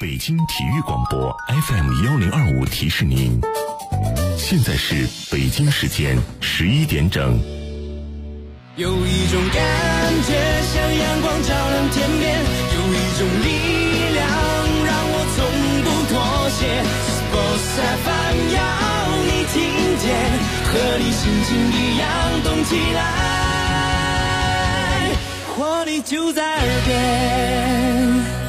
北京体育广播 FM1025提示您，现在是北京时间11点整。 有一种感觉像阳光照亮天边，有一种力量让我从不妥协。Sports FM 要你听见，和你心情一样动起来，活力就在耳边。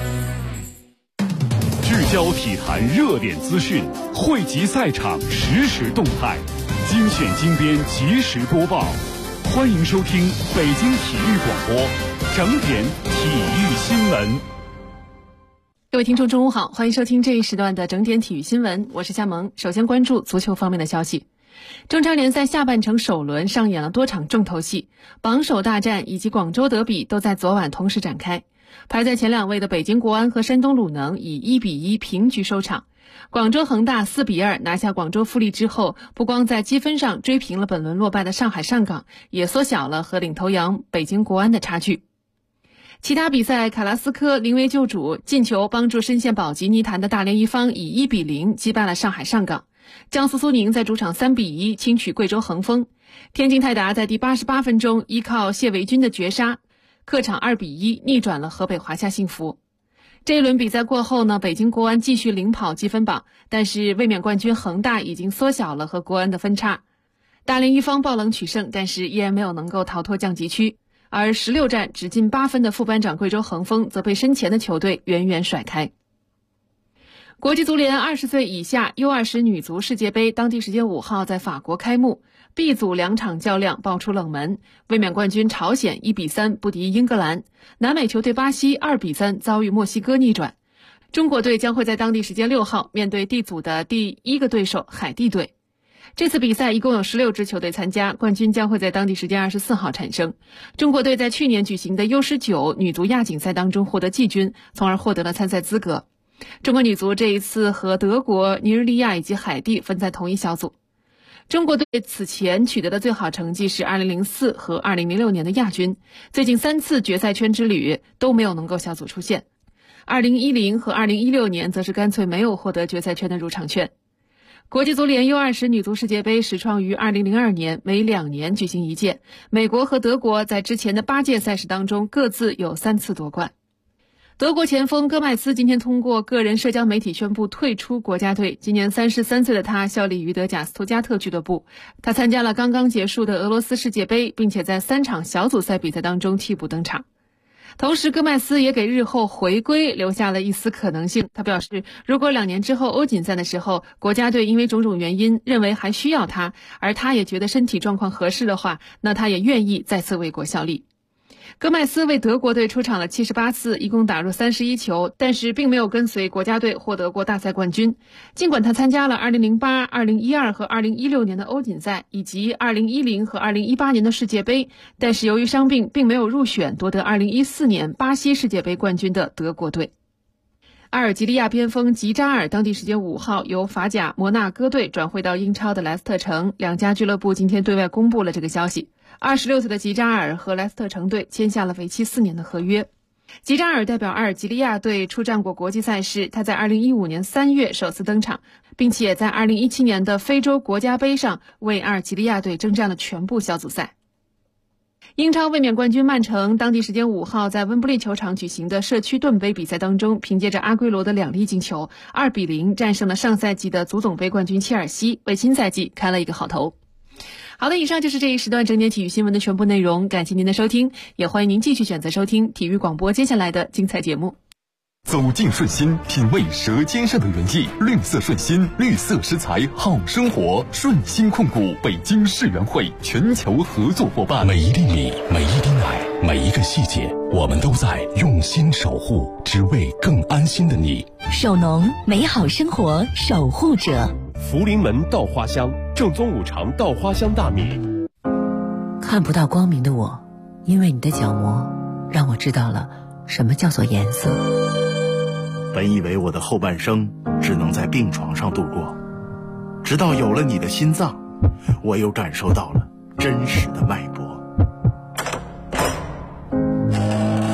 聚焦体坛热点资讯，汇集赛场实时动态，精选精编及时播报。欢迎收听北京体育广播整点体育新闻。 各位听众中午好，欢迎收听这一时段的整点体育新闻，我是夏萌。首先关注足球方面的消息。中超联赛下半程首轮上演了多场重头戏，榜首大战以及广州德比都在昨晚同时展开。排在前两位的北京国安和山东鲁能以1-1平局收场。广州恒大4-2拿下广州富力之后，不光在积分上追平了本轮落败的上海上港，也缩小了和领头羊北京国安的差距。其他比赛，卡拉斯科临危救主，进球帮助深陷保级泥潭的大连一方以1-0击败了上海上港。江苏苏宁在主场3-1轻取贵州恒丰。天津泰达在第88分钟依靠谢维军的绝杀，客场2-1逆转了河北华夏幸福。这一轮比赛过后呢，北京国安继续领跑积分榜，但是卫冕冠军恒大已经缩小了和国安的分差。大连一方爆冷取胜，但是依然没有能够逃脱降级区，而16战只进8分的副班长贵州恒丰则被身前的球队远远甩开。国际足联20岁以下 U20 女足世界杯当地时间5号在法国开幕， B 组2场较量爆出冷门，卫冕冠军朝鲜1-3不敌英格兰，南美球队巴西2-3遭遇墨西哥逆转。中国队将会在当地时间6号面对 D 组的第一个对手海地队。这次比赛一共有16支球队参加，冠军将会在当地时间24号产生。中国队在去年举行的 U19 女足亚锦赛当中获得季军，从而获得了参赛资格。中国女足这一次和德国、尼日利亚以及海地分在同一小组。中国队此前取得的最好成绩是2004和2006年的亚军，最近3次决赛圈之旅都没有能够小组出线。2010和2016年则是干脆没有获得决赛圈的入场券。国际足联 U20 女足世界杯始创于2002年，每2年举行一届。美国和德国在之前的8届赛事当中各自有3次夺冠。德国前锋戈麦斯今天通过个人社交媒体宣布退出国家队。今年33岁的他效力于德甲斯图加特俱乐部，他参加了刚刚结束的俄罗斯世界杯，并且在3场小组赛比赛当中替补登场。同时戈麦斯也给日后回归留下了一丝可能性。他表示，如果2年之后欧锦赛的时候国家队因为种种原因认为还需要他，而他也觉得身体状况合适的话，那他也愿意再次为国效力。戈麦斯为德国队出场了78次，一共打入31球，但是并没有跟随国家队获得过大赛冠军。尽管他参加了2008、2012和2016年的欧锦赛，以及2010和2018年的世界杯，但是由于伤病，并没有入选夺得2014年巴西世界杯冠军的德国队。阿尔及利亚边锋吉扎尔当地时间5号由法甲摩纳哥队转会到英超的莱斯特城，两家俱乐部今天对外公布了这个消息。26岁的吉扎尔和莱斯特城队签下了为期4年的合约。吉扎尔代表阿尔及利亚队出战过国际赛事，他在2015年3月首次登场，并且在2017年的非洲国家杯上为阿尔及利亚队征战了全部小组赛。英超卫冕冠军曼城当地时间5号在温布利球场举行的社区盾杯比赛当中，凭借着阿圭罗的2粒进球，2-0战胜了上赛季的足总杯冠军切尔西，为新赛季开了一个好头。好的，以上就是这一时段整点体育新闻的全部内容，感谢您的收听，也欢迎您继续选择收听体育广播接下来的精彩节目。 走进顺心，品味舌尖上的原意，绿色顺心，绿色食材好生活。顺心控股北京世园会全球合作伙伴。每一粒米，每一滴奶，每一个细节，我们都在用心守护，只为更安心的你。 守农，美好生活守护者。 福临门稻花香，正宗五常稻花香大米。 看不到光明的我，因为你的角膜让我知道了什么叫做颜色。 本以为我的后半生只能在病床上度过，直到有了你的心脏，我又感受到了真实的脉搏。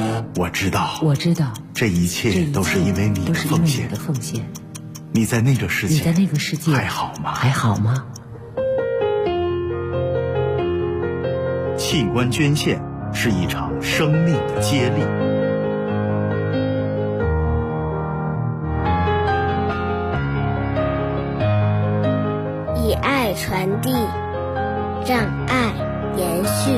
我知道，这一切都是因为你的奉献。你在那个世界还好吗？器官捐献是一场生命的接力。 以爱传递，让爱延续。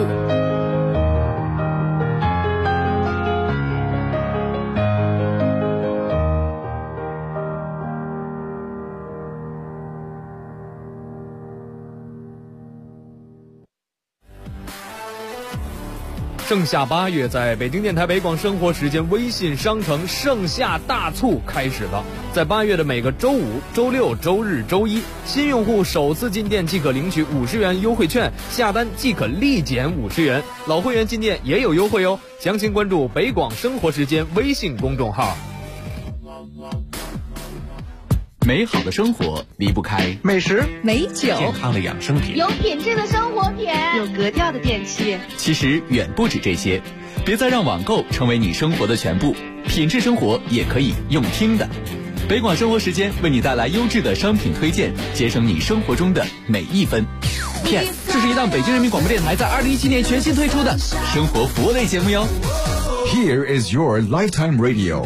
盛夏8月，在北京电台北广生活时间微信商城盛夏大促开始了。在8月的每个周五、周六、周日、周一，新用户首次进店即可领取50元优惠券，下单即可立减50元。老会员进店也有优惠哦。详情关注北广生活时间微信公众号。 美好的生活离不开美食、 美酒、 健康的养生品， 有品质的生活品， 有格调的电器。 其实远不止这些，别再让网购成为你生活的全部，品质生活也可以用听的。北广生活时间为你带来优质的商品推荐，节省你生活中的每一分。 PS， 这是一档北京人民广播电台在2017年全新推出的生活服务类节目哟。 Here is your lifetime radio。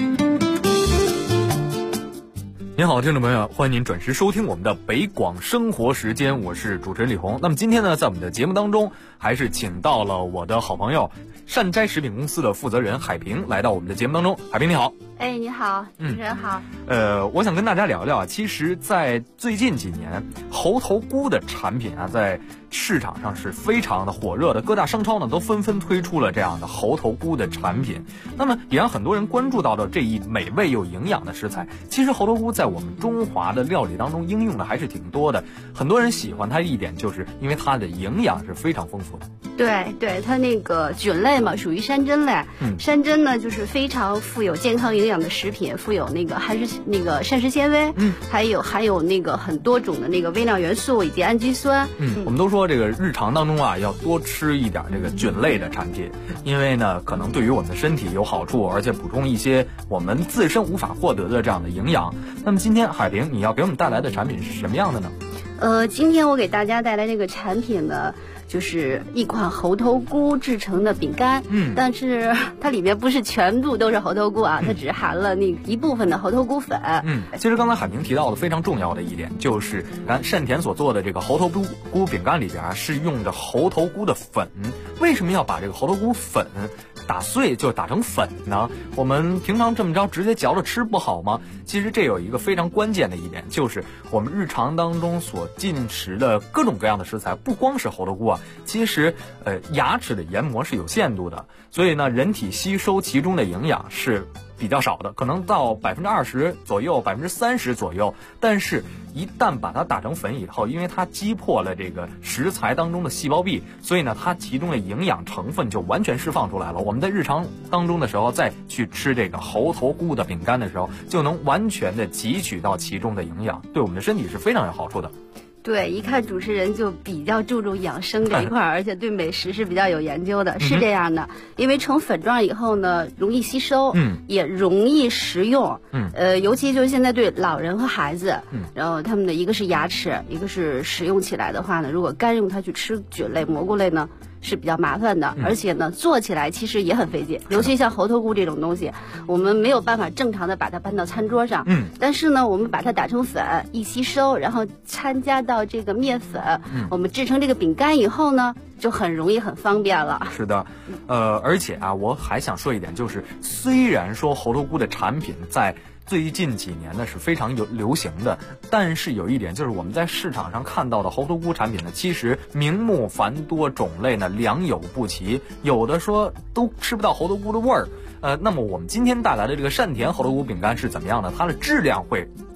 您好，听众朋友，欢迎您准时收听我们的北广生活时间，我是主持人李红。那么今天呢，在我们的节目当中，还是请到了我的好朋友善斋食品公司的负责人海平来到我们的节目当中。海平你好。 哎，你好，主持人好。 我想跟大家聊聊啊，其实在最近几年，猴头菇的产品啊，在市场上是非常的火热的，各大商超呢都纷纷推出了这样的猴头菇的产品。那么也让很多人关注到了这一美味又营养的食材。其实猴头菇在我们中华的料理当中应用的还是挺多的，很多人喜欢它一点就是因为它的营养是非常丰富的。 对，它那个菌类嘛，属于山珍类。山珍呢就是非常富有健康营养的食品，富有那个膳食纤维，还有那个很多种的那个微量元素以及氨基酸。 我们都说这个日常当中啊，要多吃一点这个菌类的产品，因为呢可能对于我们的身体有好处，而且补充一些我们自身无法获得的这样的营养。那么今天海平你要给我们带来的产品是什么样的呢？ 今天我给大家带来这个产品呢，就是一款猴头菇制成的饼干。但是它里面不是全部都是猴头菇啊，它只含了那一部分的猴头菇粉。 其实刚才海平提到的非常重要的一点，就是善田所做的这个猴头菇饼干里边是用着猴头菇的粉。为什么要把这个猴头菇粉打碎就打成粉呢？我们平常这么着直接嚼着吃不好吗？其实这有一个非常关键的一点，就是我们日常当中所进食的各种各样的食材，不光是猴头菇啊，其实牙齿的研磨是有限度的，所以呢人体吸收其中的营养是比较少的，可能到20%左右，30%左右。但是一旦把它打成粉以后，因为它击破了这个食材当中的细胞壁，所以呢它其中的营养成分就完全释放出来了。我们在日常当中的时候再去吃这个猴头菇的饼干的时候，就能完全的汲取到其中的营养，对我们的身体是非常有好处的。 对，一看主持人就比较注重养生这一块，而且对美食是比较有研究的。是这样的，因为成粉状以后呢，容易吸收，也容易食用。尤其就是现在对老人和孩子，然后他们的一个是牙齿，一个是食用起来的话呢，如果干用它去吃菌类、蘑菇类呢，是比较麻烦的，而且呢做起来其实也很费劲，尤其像猴头菇这种东西，我们没有办法正常的把它搬到餐桌上。但是呢我们把它打成粉，一吸收，然后掺加到这个面粉，我们制成这个饼干以后呢，就很容易很方便了。 是的，而且啊我还想说一点，就是虽然说猴头菇的产品在最近几年呢是非常流行的，但是有一点就是我们在市场上看到的猴头菇产品呢，其实名目繁多，种类呢良莠不齐，有的说都吃不到猴头菇的味儿。那么我们今天带来的这个善田猴头菇饼干是怎么样的？它的质量会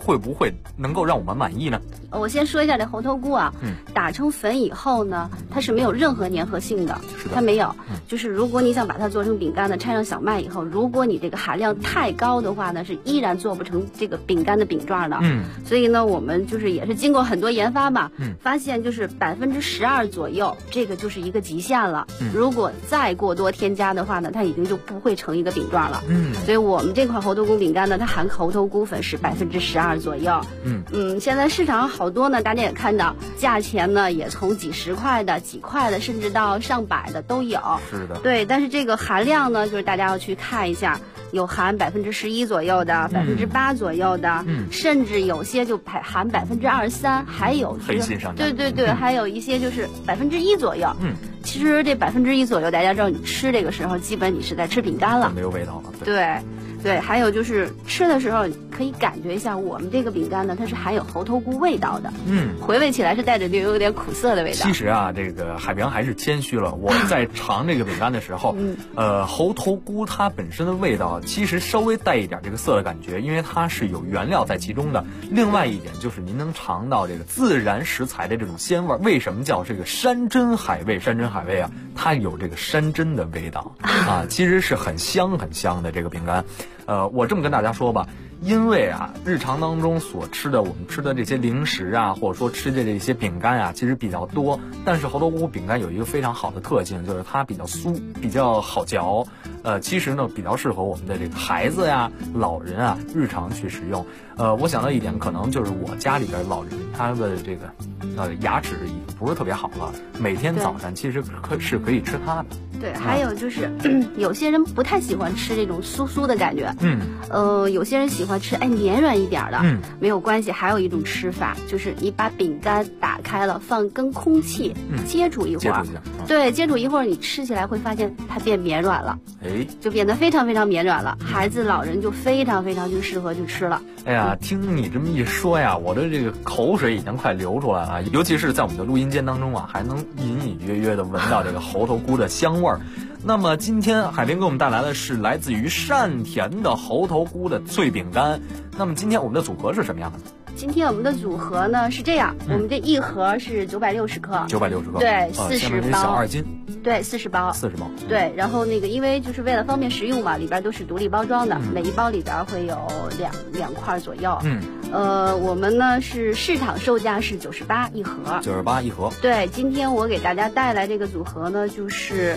会不会能够让我们满意呢？ 我先说一下这猴头菇啊，打成粉以后呢，它是没有任何粘合性的，它没有。就是如果你想把它做成饼干的，掺上小麦以后，如果你这个含量太高的话呢，是依然做不成这个饼干的饼状的。所以呢，我们就是也是经过很多研发吧，发现就是12%左右，这个就是一个极限了。如果再过多添加的话呢，它已经就不会成一个饼状了。所以我们这款猴头菇饼干呢，它含猴头菇粉是12%左右。现在市场上好多呢，大家也看到，价钱呢也从几十块的、几块的，甚至到上百的都有。 是的。 对，但是这个含量呢，就是大家要去看一下，有含11%左右的，8%左右的，甚至有些就含23%，还有黑心商家。 对，还有一些就是1%左右。其实这1%左右，大家知道，你吃这个时候，基本你是在吃饼干了， 没有味道了。 对，还有就是吃的时候可以感觉一下，我们这个饼干呢，它是含有猴头菇味道的。回味起来是带着有点苦涩的味道。 其实啊，这个海平还是谦虚了。我在尝这个饼干的时候，猴头菇它本身的味道其实稍微带一点这个涩的感觉，因为它是有原料在其中的。另外一点就是您能尝到这个自然食材的这种鲜味。为什么叫这个山珍海味？山珍海味啊，它有这个山珍的味道啊，其实是很香很香的这个饼干。我这么跟大家说吧，因为啊，日常当中所吃的，我们吃的这些零食啊，或者说吃的这些饼干啊，其实比较多。但是猴头菇饼干有一个非常好的特性，就是它比较酥，比较好嚼。其实呢，比较适合我们的这个孩子呀、老人啊，日常去食用。我想到一点，可能就是我家里边老人他的这个牙齿已经不是特别好了，每天早上其实是可以吃它的。 对，还有就是有些人不太喜欢吃这种酥酥的感觉，有些人喜欢吃绵软一点的，没有关系。还有一种吃法，就是你把饼干打开了，跟空气接触一会儿，接触一会儿，你吃起来会发现它变绵软了，就变得非常非常绵软了。孩子老人就非常非常就适合去吃了。 哎呀，听你这么一说呀，我的这个口水已经快流出来了，尤其是在我们的录音间当中啊，还能隐隐约约的闻到这个猴头菇的香味儿。那么今天海平给我们带来的是来自于善田的猴头菇的脆饼干。那么今天我们的组合是什么样的？ 今天我们的组合呢是这样，我们这一盒是960克 ，960克， 对，40包， 小2斤， 对，40包，对。然后因为就是为了方便食用嘛，里边都是独立包装的，每一包里边会有两块左右。我们呢是市场售价是98一盒 ，98一盒。 对，今天我给大家带来这个组合呢就是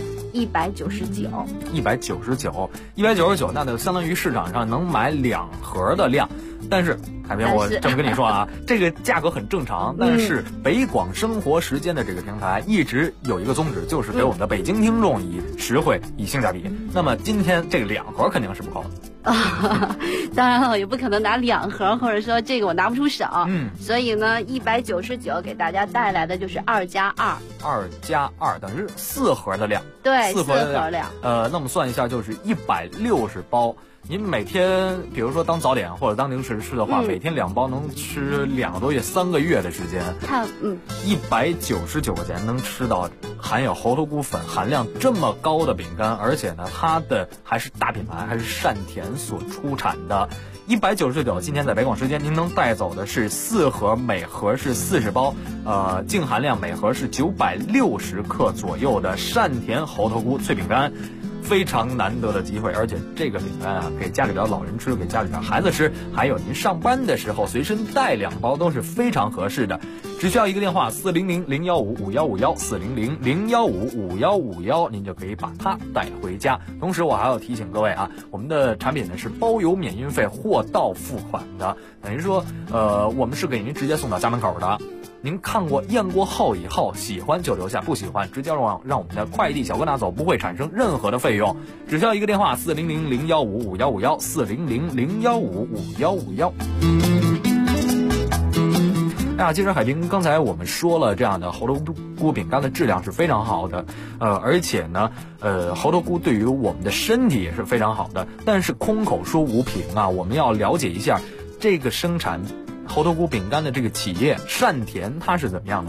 199， 那就相当于市场上能买2盒的量。但是海平，我这么跟你说啊，这个价格很正常，但是北广生活时间的这个平台一直有一个宗旨，就是给我们的北京听众以实惠、以性价比。那么今天这个2盒肯定是不够的。 当然了，我也不可能拿2盒，或者说这个我拿不出手。所以呢，199给大家带来的就是2+2 等于4盒的量。 对，4盒量。那我们算一下，就是160包。您每天比如说当早点或者当零食吃的话，每天2包能吃2个多月、3个月的时间。199块钱能吃到含有猴头菇粉含量这么高的饼干，而且呢，它的还是大品牌，还是善田所出产的。199，今天在北广时间您能带走的是4盒，每盒是40包，净含量每盒是960克左右的善田猴头菇脆饼干。非常难得的机会，而且这个饼干啊，给家里边老人吃，给家里边孩子吃，还有您上班的时候随身带2包都是非常合适的。只需要一个电话400-015-5151，400-015-5151，您就可以把它带回家。同时我还要提醒各位啊，我们的产品呢是包邮免运费，货到付款的，等于说我们是给您直接送到家门口的。您看过验过后以后，喜欢就留下，不喜欢直接让我们的快递小哥拿走，不会产生任何的费用。只需要一个电话400-015-5151，400-015-5151。其实海平刚才我们说了，这样的猴头菇饼干的质量是非常好的，而且呢，猴头菇对于我们的身体也是非常好的。但是空口说无凭啊，我们要了解一下这个生产猴头菇饼干的这个企业善田它是怎么样的？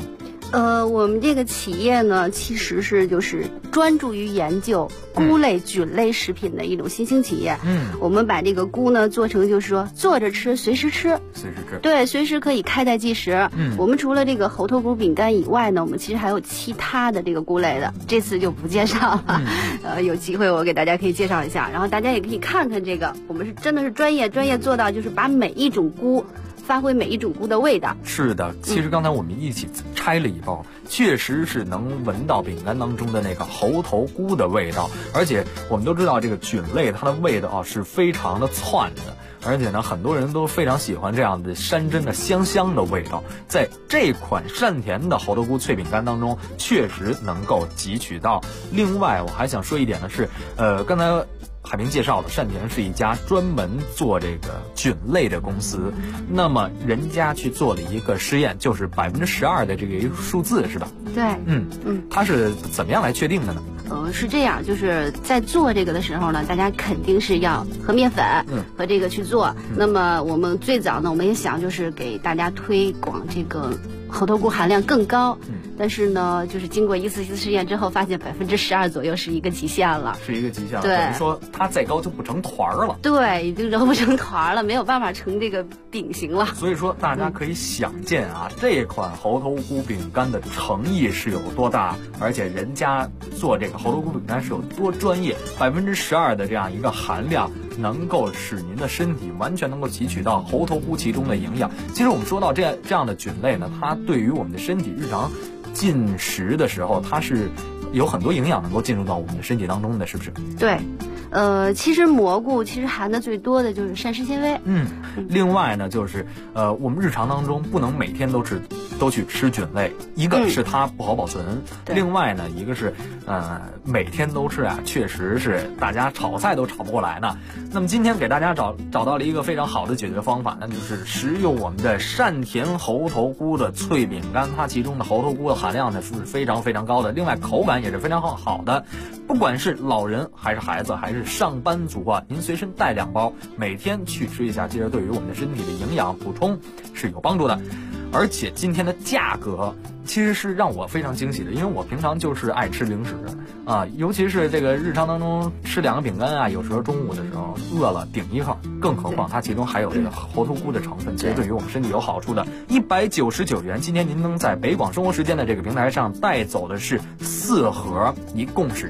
我们这个企业呢，其实是就是专注于研究菇类、菌类食品的一种新兴企业。我们把这个菇呢做成就是说坐着吃，随时吃， 随时吃， 对，随时可以开袋即食。我们除了这个猴头菇饼干以外呢，我们其实还有其他的这个菇类的，这次就不介绍了。有机会我给大家可以介绍一下，然后大家也可以看看这个，我们是真的是专业做到就是把每一种菇发挥每一种菇的味道。 是的，其实刚才我们一起拆了一包，确实是能闻到饼干当中的那个猴头菇的味道，而且我们都知道这个菌类它的味道是非常的窜的，而且呢很多人都非常喜欢这样的山珍的香的味道，在这款善田的猴头菇脆饼干当中确实能够汲取到。另外我还想说一点的是，刚才海明介绍了，善田是一家专门做这个菌类的公司，那么人家去做了一个实验，就是12%的这个一个数字，是吧？ 对， 它是怎么样来确定的呢？ 是这样，就是在做这个的时候呢，大家肯定是要和面粉和这个去做。那么我们最早呢，我们也想就是给大家推广这个猴头菇含量更高。但是呢，就是经过一次试验之后，发现12%左右是一个极限了， 是一个极限了。 对， 等于说它再高就不成团了。 对，已经揉不成团了，没有办法成这个饼形了。 所以说，大家可以想见啊，这款猴头菇饼干的诚意是有多大，而且人家做这个猴头菇饼干是有多专业，12%的这样一个含量，能够使您的身体完全能够汲取到猴头菇其中的营养。其实我们说到这样的菌类呢，它对于我们的身体日常进食的时候，它是有很多营养能够进入到我们的身体当中的，是不是？ 对，其实蘑菇含的最多的就是膳食纤维。 另外呢，就是我们日常当中不能每天都去吃菌类，一个是它不好保存，另外呢，一个是每天都吃啊，确实是大家炒菜都炒不过来呢。那么今天给大家找到了一个非常好的解决方法，那就是食用我们的善田猴头菇的脆饼干，它其中的猴头菇的含量呢是非常非常高的，另外口感也是非常好的。不管是老人还是孩子还是上班族啊，您随身带2包，每天去吃一下，其实对于我们的身体的营养补充是有帮助的。而且今天的价格其实是让我非常惊喜的，因为我平常就是爱吃零食啊，尤其是这个日常当中吃2个饼干啊，有时候中午的时候饿了顶一口，更何况它其中还有这个猴头菇的成分，其实对于我们身体有好处的。199元，今天您能在北广生活时间的这个平台上带走的是4盒，一共是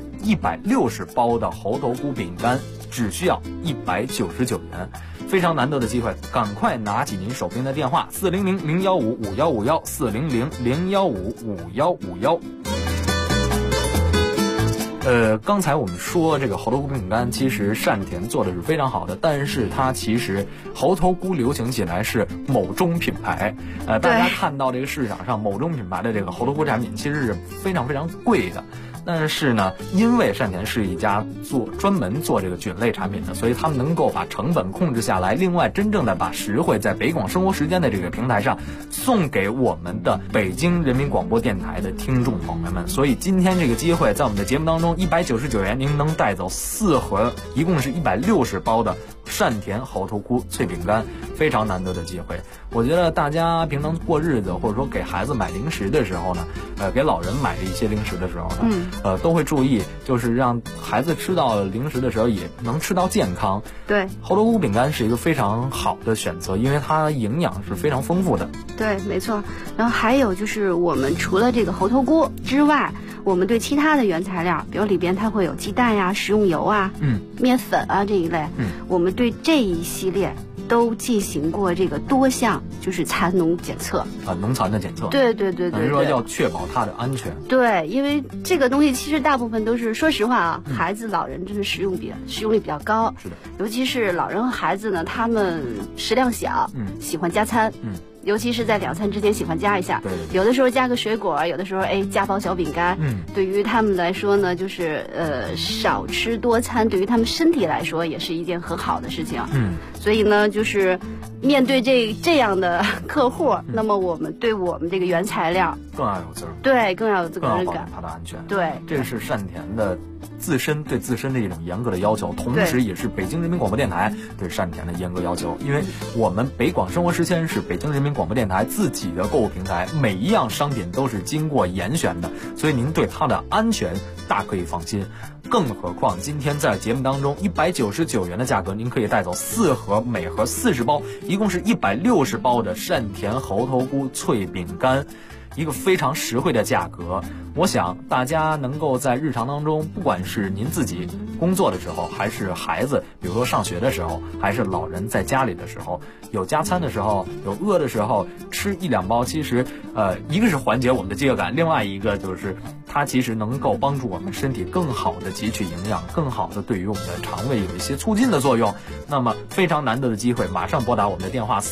160包的猴头菇饼干，只需要199元。非常难得的机会，赶快拿起您手边的电话400-015-5151，400-015-5151。刚才我们说这个猴头菇饼干，其实善田做的是非常好的，但是它其实猴头菇流行起来是某中品牌。大家看到这个市场上某中品牌的这个猴头菇产品，其实是非常非常贵的。但是呢，因为善田是一家专门做这个菌类产品的，所以他们能够把成本控制下来。另外，真正的把实惠在北广生活时间的这个平台上送给我们的北京人民广播电台的听众朋友们。所以今天这个机会，在我们的节目当中，199元您能带走4盒，一共是160包的善田猴头菇脆饼干，非常难得的机会。我觉得大家平常过日子，或者说给孩子买零食的时候呢，给老人买一些零食的时候呢，都会注意，就是让孩子吃到零食的时候也能吃到健康。 对， 猴头菇饼干是一个非常好的选择，因为它营养是非常丰富的。 对，没错。然后还有就是我们除了这个猴头菇之外，我们对其他的原材料，比如里边它会有鸡蛋呀、食用油啊、面粉啊这一类，我们对这一系列都进行过这个多项就是残农检测啊，农残的检测。 对， 等于说要确保它的安全。 对，因为这个东西其实大部分都是，说实话啊，孩子、老人真的使用率比较高。 是的， 尤其是老人和孩子呢，他们食量小，喜欢加餐。尤其是在2餐之间喜欢加一下，有的时候加个水果，有的时候加包小饼干。对于他们来说呢，就是少吃多餐，对于他们身体来说也是一件很好的事情。所以呢，就是面对这样的客户，那么我们对我们这个原材料更要有责任， 对，更要有责任感， 它的安全。 对， 这是善田的对自身的一种严格的要求，同时也是北京人民广播电台对善田的严格要求。因为我们北广生活时间是北京人民广播电台自己的购物平台，每一样商品都是经过严选的，所以您对它的安全大可以放心。更何况今天在节目当中199元的价格，您可以带走4盒，每盒40包，一共是160包的善田猴头菇脆饼干，一个非常实惠的价格。我想大家能够在日常当中，不管是您自己工作的时候，还是孩子比如说上学的时候，还是老人在家里的时候，有加餐的时候，有饿的时候，吃1-2包，其实一个是缓解我们的饥饿感，另外一个就是它其实能够帮助我们身体更好的汲取营养，更好的对于我们的肠胃有一些促进的作用。那么非常难得的机会，马上拨打我们的电话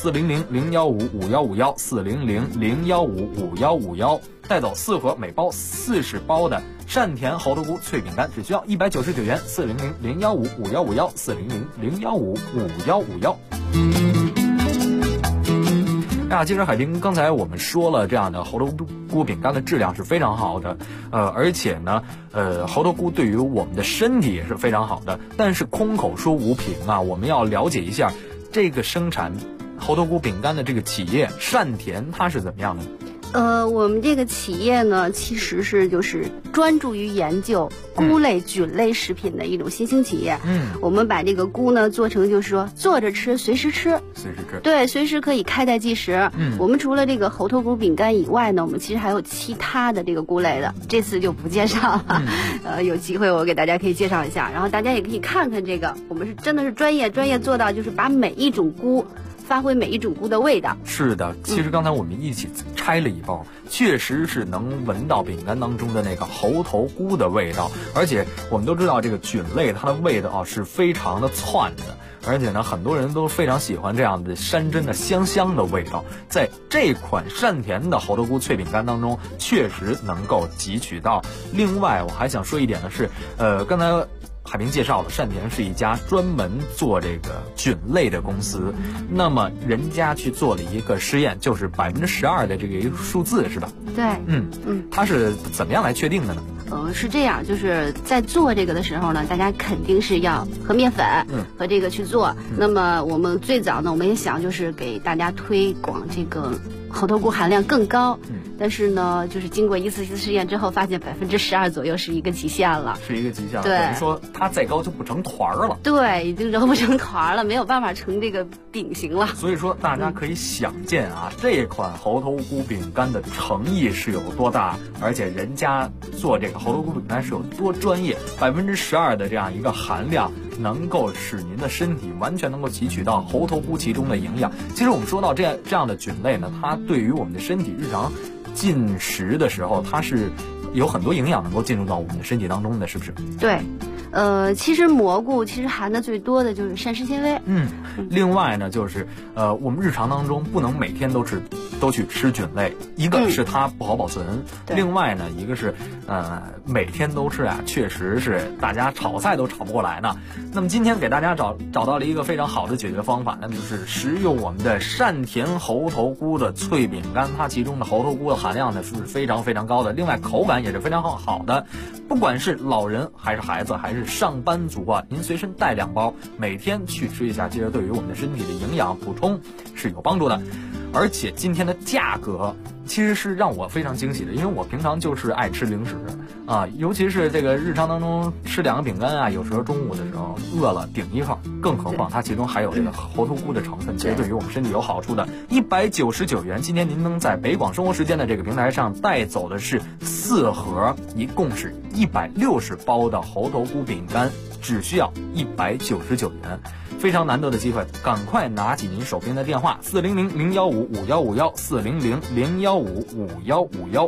400-015-5151，400-015-5151，带走4盒，每包40包的善田猴头菇脆饼干，只需要199元。400-015-5151，400-015-5151。其实海滨刚才我们说了，这样的猴头菇饼干的质量是非常好的，而且呢，猴头菇对于我们的身体也是非常好的。但是空口说无凭啊，我们要了解一下这个生产猴头菇饼干的这个企业善田它是怎么样的。 我们这个企业呢，其实是就是专注于研究菇类、菌类食品的一种新兴企业。我们把这个菇呢做成就是说坐着吃，随时吃，对，随时可以开袋即食。我们除了这个猴头菇饼干以外呢，我们其实还有其他的这个菇类的，这次就不介绍了。有机会我给大家可以介绍一下，然后大家也可以看看这个，我们是真的是专业做到就是把每一种菇发挥每一种菇的味道。是的， 其实刚才我们一起拆了一包，确实是能闻到饼干当中的那个猴头菇的味道。而且我们都知道这个菌类它的味道是非常的窜的，而且呢很多人都非常喜欢这样的山珍的香香的味道。在这款善田的猴头菇脆饼干当中确实能够汲取到。另外我还想说一点的是，刚才海平介绍了，善田是一家专门做这个菌类的公司。那么人家去做了一个实验，就是12%的这个一个数字，是吧？ 对， 它是怎么样来确定的呢？ 是这样，就是在做这个的时候呢，大家肯定是要和面粉和这个去做。那么我们最早呢，我们也想就是给大家推广这个猴头菇含量更高，但是呢，就是经过一次试验之后，发现12%左右是一个极限了， 是一个极限了。 对， 等于说它再高就不成团了。 对，已经揉不成团了，没有办法成这个饼形了。 所以说，大家可以想见啊，这款猴头菇饼干的诚意是有多大，而且人家做这个猴头菇饼干是有多专业。12%的这样一个含量，能够使您的身体完全能够汲取到猴头菇其中的营养。其实我们说到这样的菌类呢，它对于我们的身体日常进食的时候，它是有很多营养能够进入到我们的身体当中的，是不是？ 对。其实蘑菇其实含的最多的就是膳食纤维。 另外呢，就是我们日常当中不能每天都去吃菌类，一个是它不好保存，另外呢，一个是每天都吃啊，确实是大家炒菜都炒不过来呢。那么今天给大家找到了一个非常好的解决方法，那就是食用我们的善田猴头菇的脆饼干，它其中的猴头菇的含量呢是非常非常高的，另外口感也是非常好的。不管是老人还是孩子还是上班族啊，您随身带2包，每天去吃一下，其实对于我们的身体的营养补充是有帮助的。而且今天的价格其实是让我非常惊喜的，因为我平常就是爱吃零食啊，尤其是这个日常当中吃2个饼干啊，有时候中午的时候饿了顶一块，更何况它其中还有这个猴头菇的成分，其实对于我们身体有好处的。199元，今天您能在北广生活时间的这个平台上带走的是4盒，一共是160包的猴头菇饼干，只需要199元。非常难得的机会，赶快拿起您手边的电话400-015-5151，400-015-5151。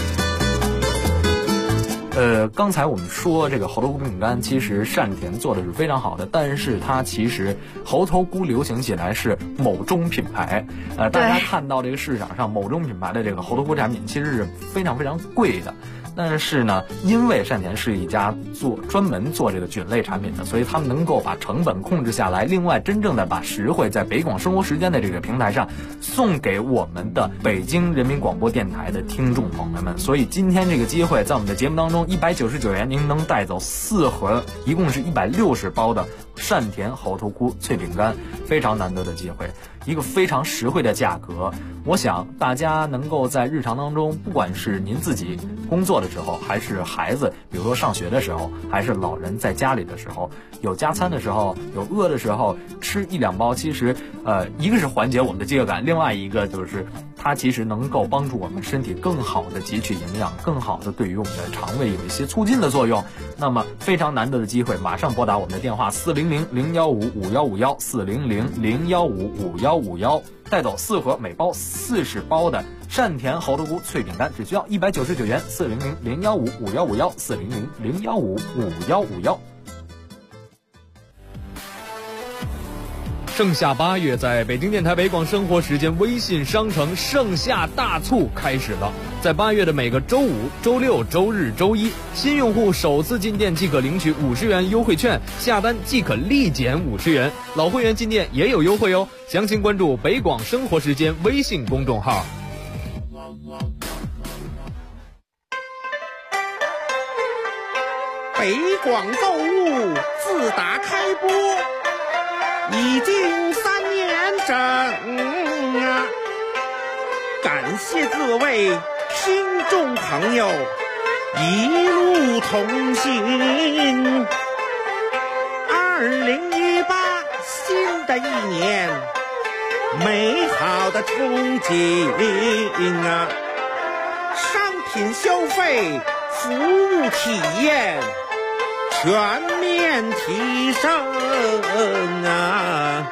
刚才我们说这个猴头菇饼干，其实善田做的是非常好的，但是它其实猴头菇流行起来是某中品牌，大家看到这个市场上某中品牌的这个猴头菇产品其实是非常非常贵的。但是呢，因为善田是一家专门做这个菌类产品的，所以他们能够把成本控制下来，另外真正的把实惠在北广生活时间的这个平台上送给我们的北京人民广播电台的听众朋友们。所以今天这个机会在我们的节目当中199元，您能带走4盒，一共是160包的善田猴头菇脆饼干，非常难得的机会。 一个非常实惠的价格。我想大家能够在日常当中，不管是您自己工作的时候，还是孩子比如说上学的时候，还是老人在家里的时候，有加餐的时候，有饿的时候，吃1-2包，其实一个是缓解我们的饥饿感，另外一个就是它其实能够帮助我们身体更好的汲取营养，更好的对于我们的肠胃有一些促进的作用。那么非常难得的机会，马上拨打我们的电话400-015-5151，400-015-5151，带走4盒每包40包的善甜猴头菇脆饼干，只需要199元，400-015-5151，400-015-5151。 盛夏8月，在北京电台北广生活时间微信商城盛夏大促开始了。在8月的每个周五、周六、周日、周一，新用户首次进店即可领取50元优惠券，下单即可立减50元。老会员进店也有优惠哦。详情关注北广生活时间微信公众号。 北广购物自打开播已经3年整啊！感谢各位听众朋友一路同行。2018新的一年，美好的憧憬啊！商品消费、服务体验全面提升啊！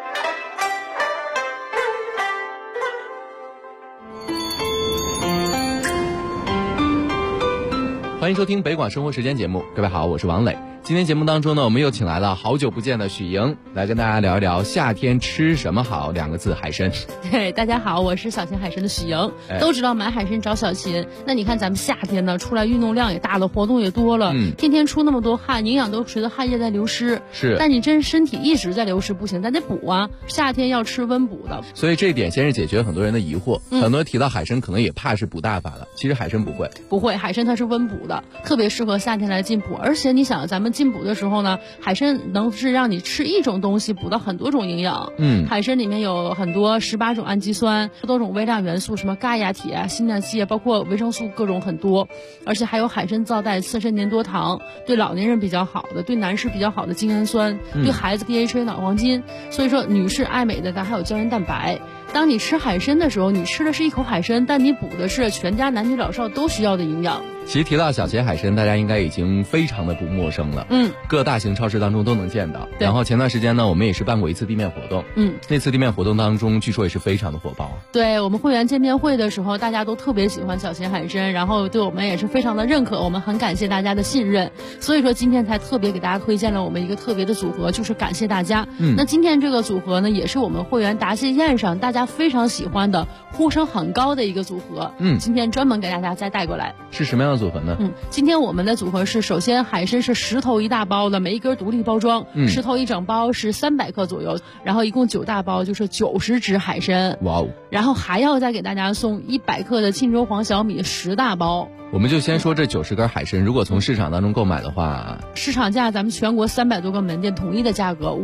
欢迎收听北广生活时间节目，各位好，我是王磊。今天节目当中呢，我们又请来了好久不见的许莹，来跟大家聊一聊夏天吃什么好，2个字，海参。 对，大家好，我是小秦海参的许莹。都知道买海参找小秦，那你看咱们夏天呢，出来运动量也大了，活动也多了，天天出那么多汗，营养都随着汗液在流失。 是， 但你真身体一直在流失不行，咱得补啊。夏天要吃温补的， 所以这一点先是解决很多人的疑惑。很多人提到海参，可能也怕是补大法的，其实海参不会， 海参它是温补的，特别适合夏天来进补。而且你想，咱们进补的时候呢，海参能是让你吃一种东西补到很多种营养。海参里面有很多18种氨基酸，多种微量元素，什么钙呀、铁啊、锌呐、硒啊，包括维生素各种很多。而且还有海参皂带刺身粘多糖，对老年人比较好的，对男士比较好的精氨酸，对孩子 DHA 脑黄金。所以说女士爱美的，咱还有胶原蛋白。当你吃海参的时候，你吃的是一口海参，但你补的是全家男女老少都需要的营养。 其实提到小秦海参，大家应该已经非常的不陌生了。各大型超市当中都能见到。然后前段时间呢，我们也是办过一次地面活动。那次地面活动当中，据说也是非常的火爆。 对，我们会员见面会的时候，大家都特别喜欢小秦海参，然后对我们也是非常的认可，我们很感谢大家的信任。所以说今天才特别给大家推荐了我们一个特别的组合，就是感谢大家。那今天这个组合呢，也是我们会员答谢宴上大家非常喜欢的、呼声很高的一个组合。今天专门给大家再带过来。 是什么样的组合呢？ 今天我们的组合是，首先海参是10头1大包的，每一根独立包装，10头1整包是300克左右，然后一共9大包就是90只海参。 哇哦！ 然后还要再给大家送100克的沁州黄小米10大包。 我们就先说这90根海参，如果从市场当中购买的话， 市场价咱们全国300多个门店统一的价格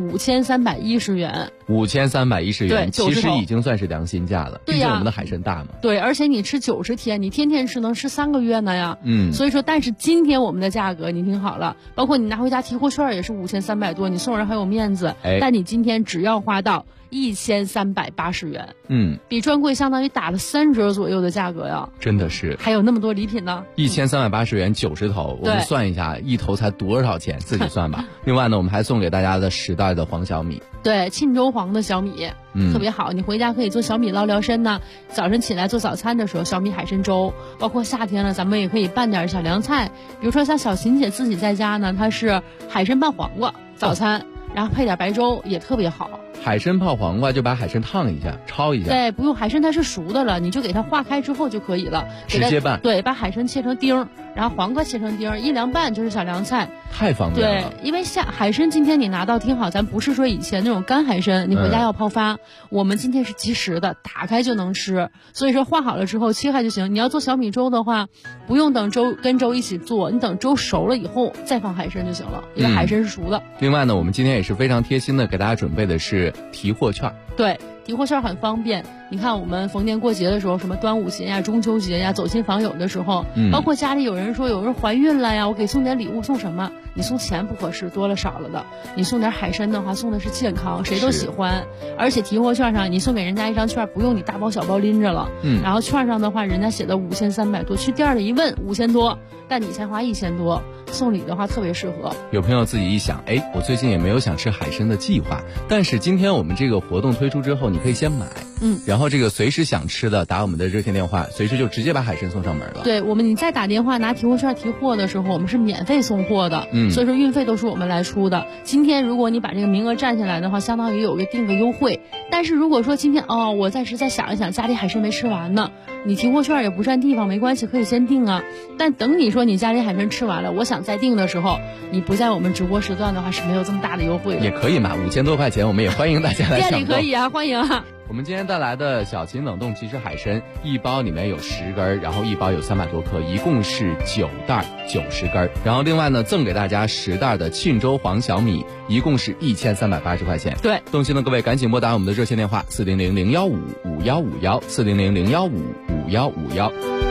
5310元。 5310元， 对， 其实已经算是良心价了。 对呀， 毕竟我们的海参大嘛。 对，而且你吃90天，你天天吃能吃3个月呢呀。所以说，但是今天我们的价格你听好了，包括你拿回家提货券也是5300多，你送人还有面子。但你今天只要花到1380元，比专柜相当于打了3折左右的价格呀， 真的是， 还有那么多礼品呢。 1380元90头，我们算一下，一头才多少钱，自己算吧。另外呢，我们还送给大家的10袋的黄小米， 对，沁州黄的小米，特别好，你回家可以做小米捞辽参呢。早晨起来做早餐的时候，小米海参粥，包括夏天了，咱们也可以拌点小凉菜，比如说像小秦姐自己在家呢，她是海参拌黄瓜早餐，然后配点白粥也特别好。 海参泡黄瓜就把海参烫一下，焯一下。 对，不用，海参它是熟的了，你就给它化开之后就可以了， 直接拌。 对，把海参切成丁，然后黄瓜切成丁，一凉拌就是小凉菜， 太方便了。 对，因为海参今天你拿到听好，咱不是说以前那种干海参，你回家要泡发，我们今天是即食的，打开就能吃。所以说化好了之后切开就行。你要做小米粥的话，不用等粥跟粥一起做，你等粥熟了以后再放海参就行了，因为海参是熟的。 另外呢，我们今天也是非常贴心的给大家准备的是提货券。 对， 提货券很方便。你看我们逢年过节的时候，什么端午节呀、中秋节呀，走亲访友的时候，包括家里有人说有人怀孕了呀，我给送点礼物，送什么？你送钱不合适，多了少了的。你送点海参的话，送的是健康，谁都喜欢。而且提货券上你送给人家一张券，不用你大包小包拎着了。然后券上的话，人家写的5300多，去店里一问5000多，但你才花1000多，送礼的话特别适合。 有朋友自己一想，我最近也没有想吃海参的计划，但是今天我们这个活动推出之后，你可以先买，然后这个随时想吃的打我们的热线电话，随时就直接把海参送上门了。 对，你再打电话拿提货券提货的时候，我们是免费送货的，所以说运费都是我们来出的。今天如果你把这个名额占下来的话，相当于有个定个优惠。但是如果说今天我暂时再想一想，家里海参没吃完呢，你提货券也不占地方，没关系，可以先订啊。但等你说你家里海参吃完了，我想再订的时候，你不在我们直播时段的话，是没有这么大的优惠的。 也可以嘛，5000多块钱，我们也欢迎大家来抢购。 店里可以啊，欢迎啊。 我们今天带来的小秦冷冻即食海参，一包里面有10根，然后一包有300多克，一共是9袋90根。然后另外呢，赠给大家10袋的沁州黄小米，一共是1380块钱。 对， 动心的各位赶紧拨打我们的热线电话400-015-5151，400-015-5151。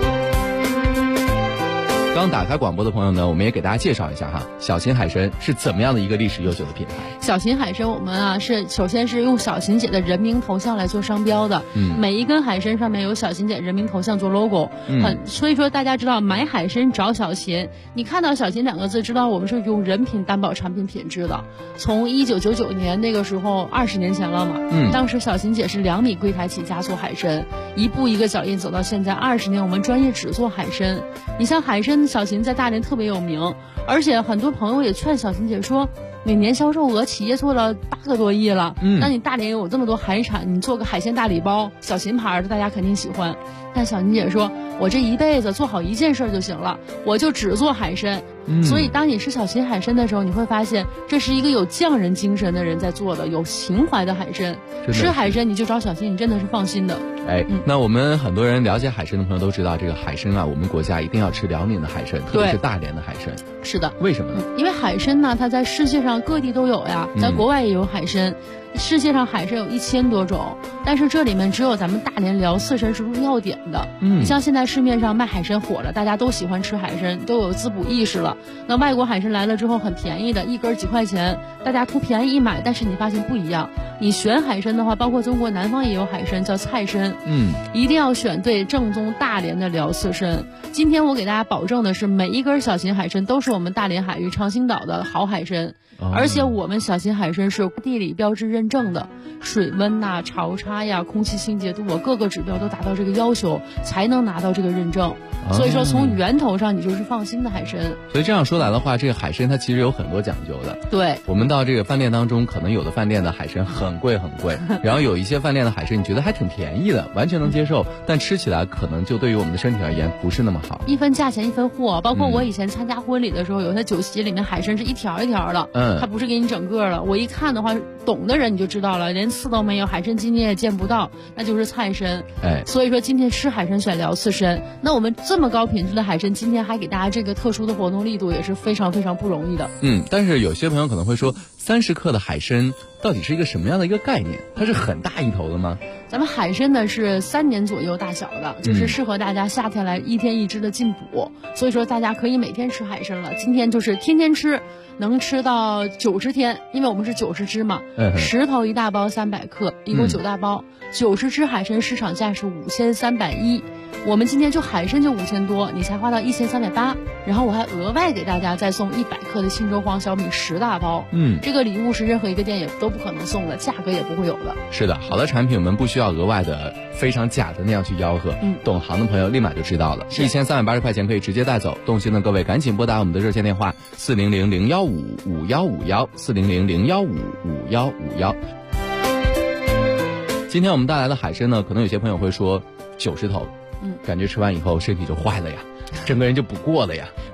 刚打开广播的朋友呢，我们也给大家介绍一下哈，小秦海参是怎么样的一个历史悠久的品牌。 小秦海参我们首先是用小秦姐的人名头像来做商标的，每一根海参上面有小秦姐人名头像做 logo，所以说大家知道买海参找小秦，你看到小秦2个字，知道我们是用人品担保产品品质的。从1999年那个时候20年前了嘛，当时小秦姐是2米柜台起家做海参，一步一个脚印走到现在20年，我们专业只做海参。你像海参小秦在大连特别有名，而且很多朋友也劝小秦姐说，每年销售额企业做了8个多亿了，那你大连有这么多海产，你做个海鲜大礼包，小秦牌的大家肯定喜欢。但小秦姐说，我这一辈子做好一件事就行了，我就只做海参。所以当你吃小秦海参的时候，你会发现这是一个有匠人精神的人在做的，有情怀的海参。吃海参你就找小秦，你真的是放心的。 那我们很多人了解海参的朋友都知道，这个海参我们国家一定要吃辽宁的海参，特别是大连的海参。 是的。 为什么呢？ 因为海参呢，它在世界上各地都有呀，在国外也有海参。世界上海参有1000多种，但是这里面只有咱们大连辽刺参是入要点的。你像现在市面上卖海参火了，大家都喜欢吃海参，都有滋补意识了。那外国海参来了之后很便宜的，一根几块钱，大家图便宜一买，但是你发现不一样。你选海参的话，包括中国南方也有海参叫菜参，一定要选对正宗大连的辽刺参。今天我给大家保证的是，每一根小秦海参都是我们大连海域长兴岛的好海参。而且我们小秦海参是地理标志认证的，水温呐、潮差呀、空气清洁度，各个指标都达到这个要求，才能拿到这个认证。所以说从源头上你就是放心的海参。 所以这样说来的话，这个海参它其实有很多讲究的。 对， 我们到这个饭店当中，可能有的饭店的海参很贵很贵，然后有一些饭店的海参你觉得还挺便宜的，完全能接受，但吃起来可能就对于我们的身体而言不是那么好。 一分价钱一分货，包括我以前参加婚礼的时候，有些酒席里面海参是一条一条的，它不是给你整个的。我一看的话，懂的人你就知道了，连刺都没有，海参筋你也见不到，那就是菜参。所以说今天吃海参选辽刺参，那我们这么高品质的海参，今天还给大家这个特殊的活动力度，也是非常非常不容易的。 但是有些朋友可能会说，30克的海参到底是一个什么样的一个概念？它是很大一头的吗？ 咱们海参呢是3年左右大小的，就是适合大家夏天来1天1只的进补，所以说大家可以每天吃海参了。今天就是天天吃，能吃到90天，因为我们是90只嘛，10头1大包300克，一共9大包，90只海参市场价是5310，我们今天就海参就5000多，你才花到1380，然后我还额外给大家再送100克的沁州黄小米10大包，这个礼物是任何一个店也都不可能送的，价格也不会有的。 是的，好的产品我们不需要额外的非常假的那样去吆喝，懂行的朋友立马就知道了，1380块钱可以直接带走。动心的各位赶紧拨打我们的热线电话400-015-5151，400-015-5151。今天我们带来的海参呢，可能有些朋友会说90头，感觉吃完以后身体就坏了呀，整个人就不过了呀。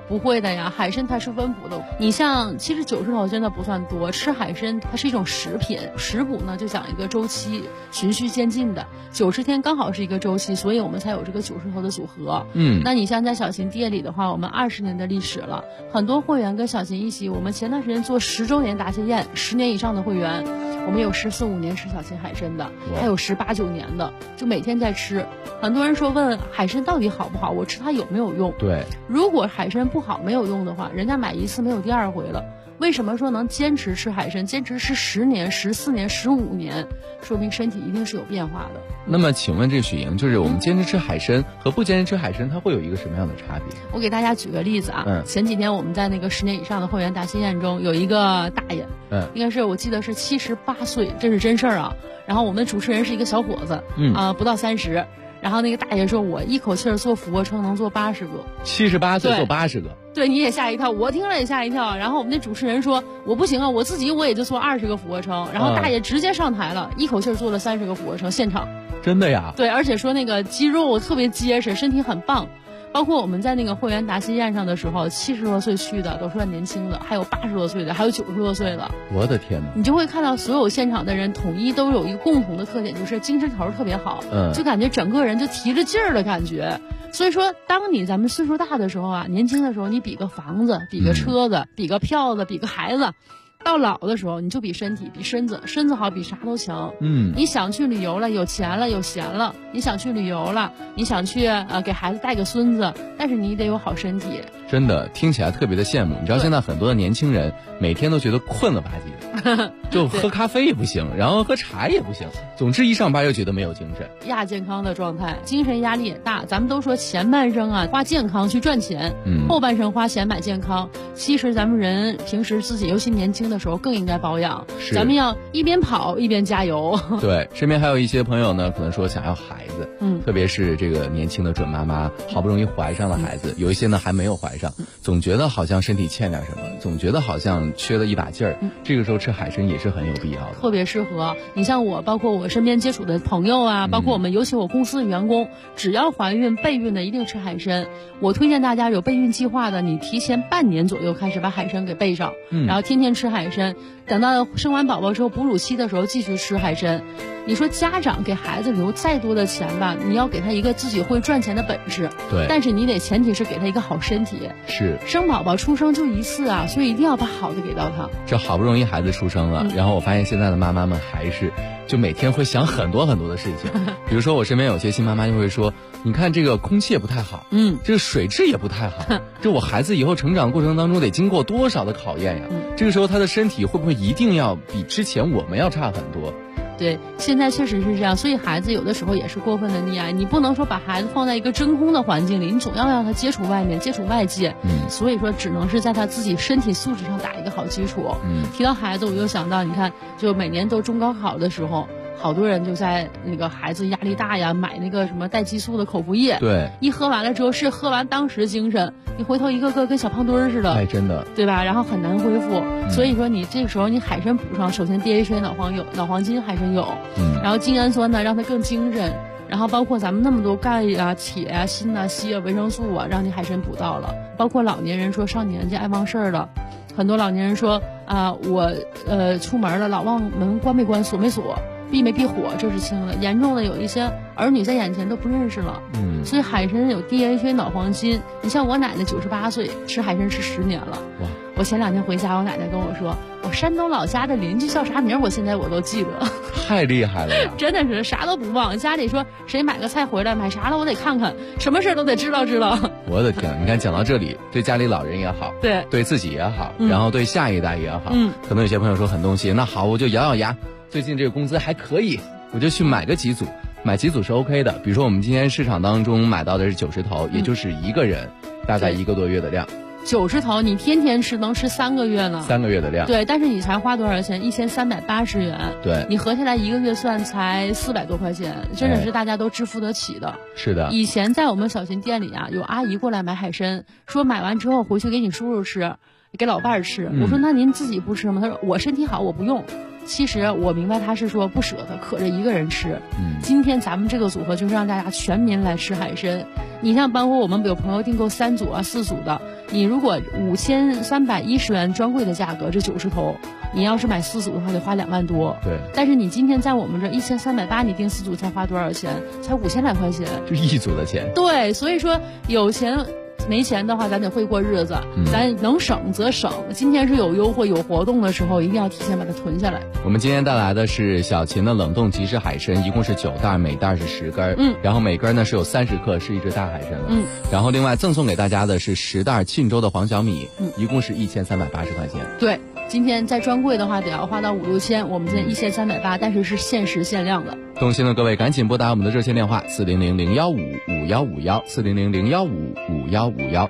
不会的呀，海参它是温补的。你像其实90头真的不算多，吃海参它是一种食品，食补呢就讲一个周期，循序渐进的，90天刚好是一个周期，所以我们才有这个90头的组合。那你像在小秦店里的话，我们20年的历史了，很多会员跟小秦一起，我们前段时间做10周年答谢宴，10年以上的会员，我们有14、15年吃小秦海参的，还有18、19年的，就每天在吃。很多人说问海参到底好不好，我吃它有没有用？ 对， 如果海参不好没有用的话，人家买一次没有第二回了。为什么说能坚持吃海参，坚持吃10年、14年、15年，说明身体一定是有变化的。 那么请问这许莹，就是我们坚持吃海参和不坚持吃海参，它会有一个什么样的差别？ 我给大家举个例子啊，前几天我们在那个10年以上的会员答谢宴中，有一个大爷，应该是我记得是78岁，这是真事儿啊。然后我们主持人是一个小伙子，不到30。然后那个大爷说，我一口气做俯卧撑能做80个 ，78岁做80个， 对，你也吓一跳，我听了也吓一跳。然后我们那主持人说，我不行啊，我自己也就做20个俯卧撑。然后大爷直接上台了，一口气做了30个俯卧撑，现场。 真的呀？ 对，而且说那个肌肉特别结实，身体很棒。包括我们在那个会员答谢宴上的时候，70多岁去的都算年轻的，还有80多岁的，还有90多岁的。 我的天哪！ 你就会看到所有现场的人统一都有一个共同的特点，就是精神头特别好，就感觉整个人就提着劲儿的感觉。所以说，当咱们岁数大的时候啊，年轻的时候你比个房子，比个车子，比个票子，比个孩子。到老的时候，你就比身体，比身子好，比啥都强。你想去旅游了，有钱了，有闲了，你想去旅游了，你想去给孩子带个孙子，但是你得有好身体。 真的听起来特别的羡慕。你知道现在很多的年轻人每天都觉得困了吧唧的，就喝咖啡也不行，然后喝茶也不行，总之一上班又觉得没有精神， 亚健康的状态，精神压力也大。咱们都说前半生啊花健康去赚钱，后半生花钱买健康。其实咱们人平时自己尤其年轻的时候更应该保养，咱们要一边跑一边加油。 对，身边还有一些朋友呢，可能说想要孩子，特别是这个年轻的准妈妈，好不容易怀上了孩子，有一些呢还没有怀上，总觉得好像身体欠点什么，总觉得好像缺了一把劲儿，这个时候吃海参也是很有必要的， 特别适合。你像我，包括我身边接触的朋友啊，包括我们尤其我公司的员工，只要怀孕备孕的一定吃海参。我推荐大家有备孕计划的，你提前半年左右开始把海参给备上，然后天天吃海参，等到生完宝宝之后哺乳期的时候继续吃海参。你说家长给孩子留再多的钱吧，你要给他一个自己会赚钱的本事， 对， 但是你得前提是给他一个好身体。 是， 生宝宝出生就一次啊，所以一定要把好的给到他。 这好不容易孩子出生了，然后我发现现在的妈妈们还是就每天会想很多很多的事情，比如说我身边有些新妈妈就会说，你看这个空气也不太好，这个水质也不太好，这我孩子以后成长过程当中得经过多少的考验呀？这个时候他的身体会不会一定要比之前我们要差很多？ 对，现在确实是这样，所以孩子有的时候也是过分的溺爱，你不能说把孩子放在一个真空的环境里，你总要让他接触外面，接触外界，所以说只能是在他自己身体素质上打一个好基础。提到孩子，我就想到，你看，就每年都中高考的时候，好多人就在那个孩子压力大呀，买那个什么带激素的口服液， 对， 一喝完了之后是喝完当时精神，你回头一个个跟小胖墩儿似的， 哎，真的， 对吧？然后很难恢复，所以说你这个时候你海参补上，首先 DHA 脑黄金海参有，然后精氨酸呢让它更精神，然后包括咱们那么多钙啊、铁啊、锌啊、硒啊、维生素啊，让你海参补到了。包括老年人说上年纪爱忘事儿了，很多老年人说我出门了老忘门关没关锁没锁。避没避火，这是轻的，严重的有一些儿女在眼前都不认识了。所以海参有 DHA 脑黄金。你像我奶奶98岁，吃海参吃10年了。哇！我前2天回家，我奶奶跟我说，我山东老家的邻居叫啥名，我现在我都记得。 太厉害了呀！ 真的是啥都不忘。家里说谁买个菜回来买啥了，我得看看，什么事都得知道。 我的天！你看讲到这里，对家里老人也好，对自己也好，然后对下一代也好，可能有些朋友说很动心，那好，我就咬咬牙。最近这个工资还可以，我就去买个几组，买几组是 OK 的。比如说我们今天市场当中买到的是90头，也就是一个人大概1个多月的量。 90头你天天吃能吃3个月呢？3 个月的量。 对，但是你才花多少钱？1380元。 对， 你合下来1个月算才400多块钱，真的是大家都支付得起的。 是的。 以前在我们小秦店里啊，有阿姨过来买海参，说买完之后回去给你叔叔吃，给老伴儿吃。我说那您自己不吃吗？他说我身体好，我不用。其实我明白他是说不舍得，可着一个人吃。今天咱们这个组合就是让大家全民来吃海参。你像包括我们有朋友订购3组啊、4组的， 你如果5310元专柜的价格，这90头，你要是买4组的话，得花2万多。 对。 但是你今天在我们这1380，你订4组才花多少钱？才5000来块钱， 就1组的钱。 对，所以说有钱。没钱的话，咱得会过日子，咱能省则省。今天是有优惠、有活动的时候，一定要提前把它囤下来。 我们今天带来的是小秦的冷冻即食海参，一共是9袋，每袋是10根，然后每根呢是有30克，是一只大海参了。然后另外赠送给大家的是10袋沁州的黄小米，一共是1380块钱。 对。今天在专柜的话得要花到5、6千，我们今天1380，但是是限时限量的。 动心的各位赶紧拨打我们的热线电话400-015-5151，400-015-5151。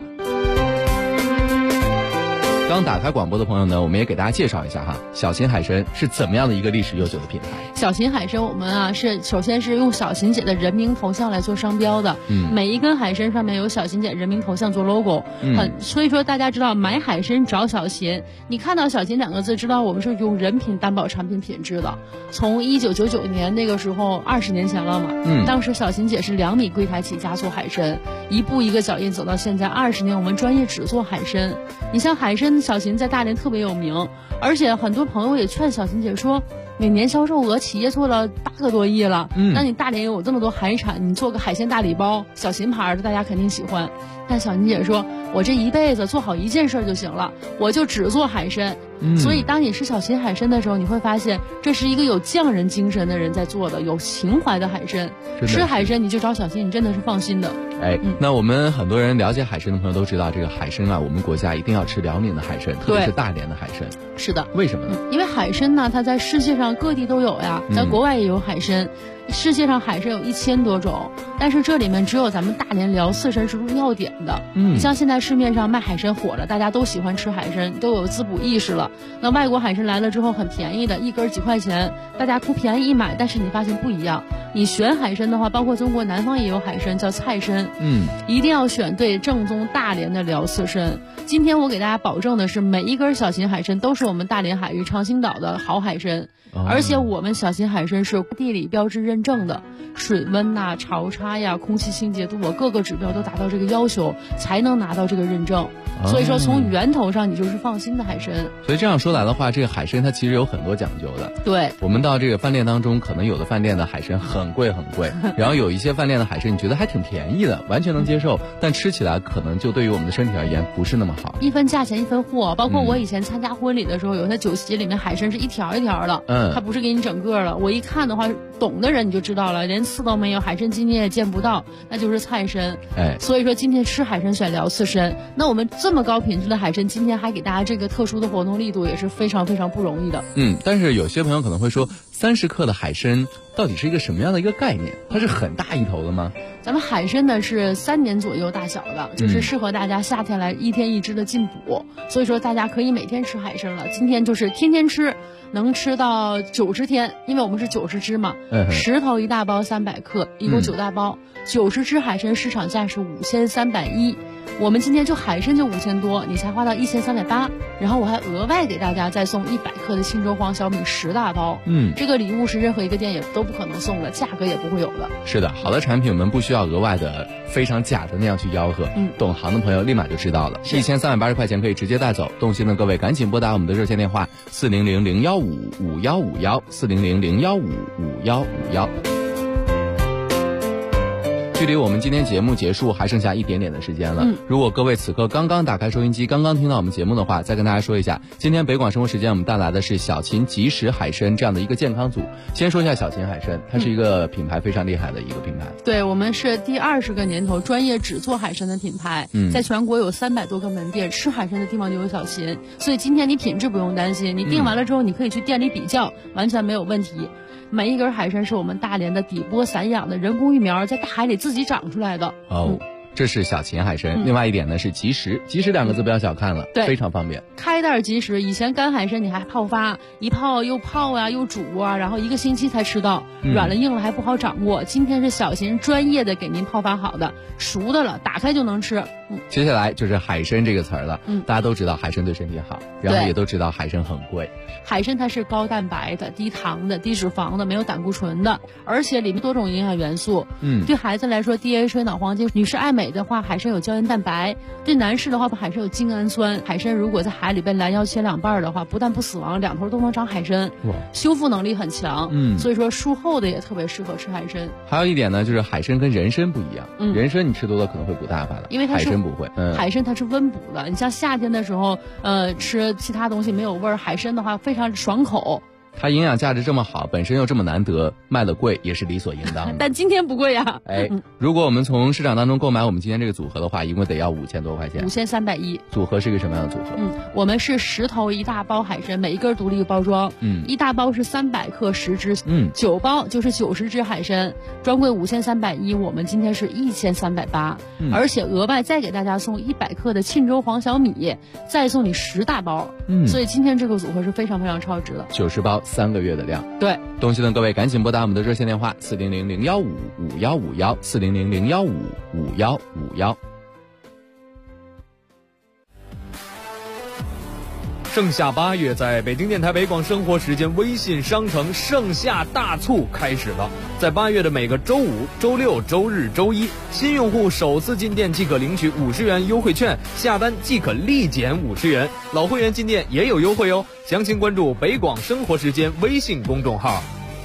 刚打开广播的朋友呢，我们也给大家介绍一下哈，小秦海参是怎么样的一个历史悠久的品牌。 小秦海参我们首先是用小秦姐的人名头像来做商标的，每一根海参上面有小秦姐人名头像做 logo，所以说大家知道买海参找小秦，你看到小秦2个字，知道我们是用人品担保产品品质的。从1999年那个时候，20年前了嘛，当时小秦姐是2米柜台起家做海参，一步一个脚印走到现在20年，我们专业只做海参。你像海参，小秦在大连特别有名，而且很多朋友也劝小秦姐说，每年销售额企业做了8个多亿了，那你大连有这么多海产，你做个海鲜大礼包，小秦牌的大家肯定喜欢。但小秦姐说，我这一辈子做好一件事就行了，我就只做海参。所以当你吃小秦海参的时候，你会发现这是一个有匠人精神的人在做的，有情怀的海参。吃海参你就找小秦，你真的是放心的。 那我们很多人了解海参的朋友都知道，这个海参啊，我们国家一定要吃辽宁的海参，特别是大连的海参。 是的。 为什么呢？ 因为海参呢，它在世界上各地都有呀，咱国外也有海参。世界上海参有1000多种，但是这里面只有咱们大连辽四参是入药典的。你像现在市面上卖海参火了，大家都喜欢吃海参，都有滋补意识了。那外国海参来了之后很便宜的，一根几块钱，大家图便宜一买，但是你发现不一样。你选海参的话，包括中国南方也有海参叫菜参，一定要选对正宗大连的辽四参。今天我给大家保证的是，每一根小秦海参都是我们大连海域长兴岛的好海参。而且我们小秦海参是地理标志认证的，水温呐、潮差呀、空气清洁度各个指标都达到这个要求，才能拿到这个认证。所以说从源头上你就是放心的海参。 所以这样说来的话，这个海参它其实有很多讲究的。 对， 我们到这个饭店当中，可能有的饭店的海参很贵很贵，然后有一些饭店的海参你觉得还挺便宜的，完全能接受，但吃起来可能就对于我们的身体而言不是那么好。 一分价钱一分货，包括我以前参加婚礼的时候，有些酒席里面海参是一条一条的，它不是给你整个了。我一看的话，懂的人你就知道了，连刺都没有，海参今天也见不到，那就是菜参。所以说今天吃海参选辽四参，那我们这么高品质的海参，今天还给大家这个特殊的活动力度，也是非常非常不容易的。 但是有些朋友可能会说，30克的海参到底是一个什么样的一个概念？它是很大一头的吗？ 咱们海参呢是3年左右大小的，就是适合大家夏天来1天1只的进补，所以说大家可以每天吃海参了。今天就是天天吃，能吃到90天，因为我们是90只嘛，10头1大包300克，一共9大包，90只海参市场价是5310，我们今天就海参就5000多，你才花到1380，然后我还额外给大家再送100克的忻州黄小米10大包，这个礼物是任何一个店也都不可能送的，价格也不会有的。 是的，好的产品我们不需要额外的非常假的那样去吆喝，懂行的朋友立马就知道了，1380块钱可以直接带走。动心的各位赶紧拨打我们的热线电话400-015-5151，400-015-5151。距离我们今天节目结束还剩下一点点的时间了。如果各位此刻刚刚打开收音机，刚刚听到我们节目的话，再跟大家说一下，今天北广生活时间我们带来的是小秦即食海参这样的一个健康组。先说一下小秦海参，它是一个品牌非常厉害的一个品牌。 对，我们是第20个年头专业只做海参的品牌，在全国有300多个门店，吃海参的地方就有小秦，所以今天你品质不用担心，你订完了之后你可以去店里比较，完全没有问题。每一根海参是我们大连的底波散养的人工育苗，在大海里自己长出来的。 这是小秦海参。另外一点呢是即食，即食2个字不要小看了，非常方便。 开开袋即食。以前干海参你还泡发，一泡又泡啊又煮啊，然后1个星期才吃到，软了硬了还不好掌握。今天是小琴专业的给您泡发好的，熟的了，打开就能吃。 接下来就是海参这个词儿了。大家都知道海参对身体好，然后也都知道海参很贵。 海参它是高蛋白的、低糖的、低脂肪的，没有胆固醇的，而且里面多种营养元素。对孩子来说 DHA 脑黄金，女士爱美的话，海参有胶原蛋白；对男士的话，海参有精氨酸。海参如果在海里被拦腰切2半的话，不但不死亡，两头都能长海参，修复能力很强。所以说术后的也特别适合吃海参。 还有一点呢，就是海参跟人参不一样。人参你吃多了可能会补大发的， 因为它是海参不会。 海参它是温补的，你像夏天的时候，吃其他东西没有味儿，海参的话非常爽口。 它营养价值这么好，本身又这么难得，卖了贵也是理所应当的。 但今天不贵呀。 如果我们从市场当中购买我们今天这个组合的话，一共得要5000多块钱。 5310。 组合是一个什么样的组合？ 我们是10头1大包海参，每一根独立包装。1大包是300克10只，9包就是90只海参，专柜5310，我们今天是1380，而且额外再给大家送100克的沁州黄小米，再送你10大包。所以今天这个组合是非常非常超值的。 90包3个月的量。 对， 东西的各位赶紧拨打我们的热线电话400-015-5151，400-015-5151。 盛夏8月，在北京电台北广生活时间微信商城盛夏大促开始了。在8月的每个周五、周六、周日、周一，新用户首次进店即可领取50元优惠券，下单即可立减50元。老会员进店也有优惠哦。详情关注北广生活时间微信公众号。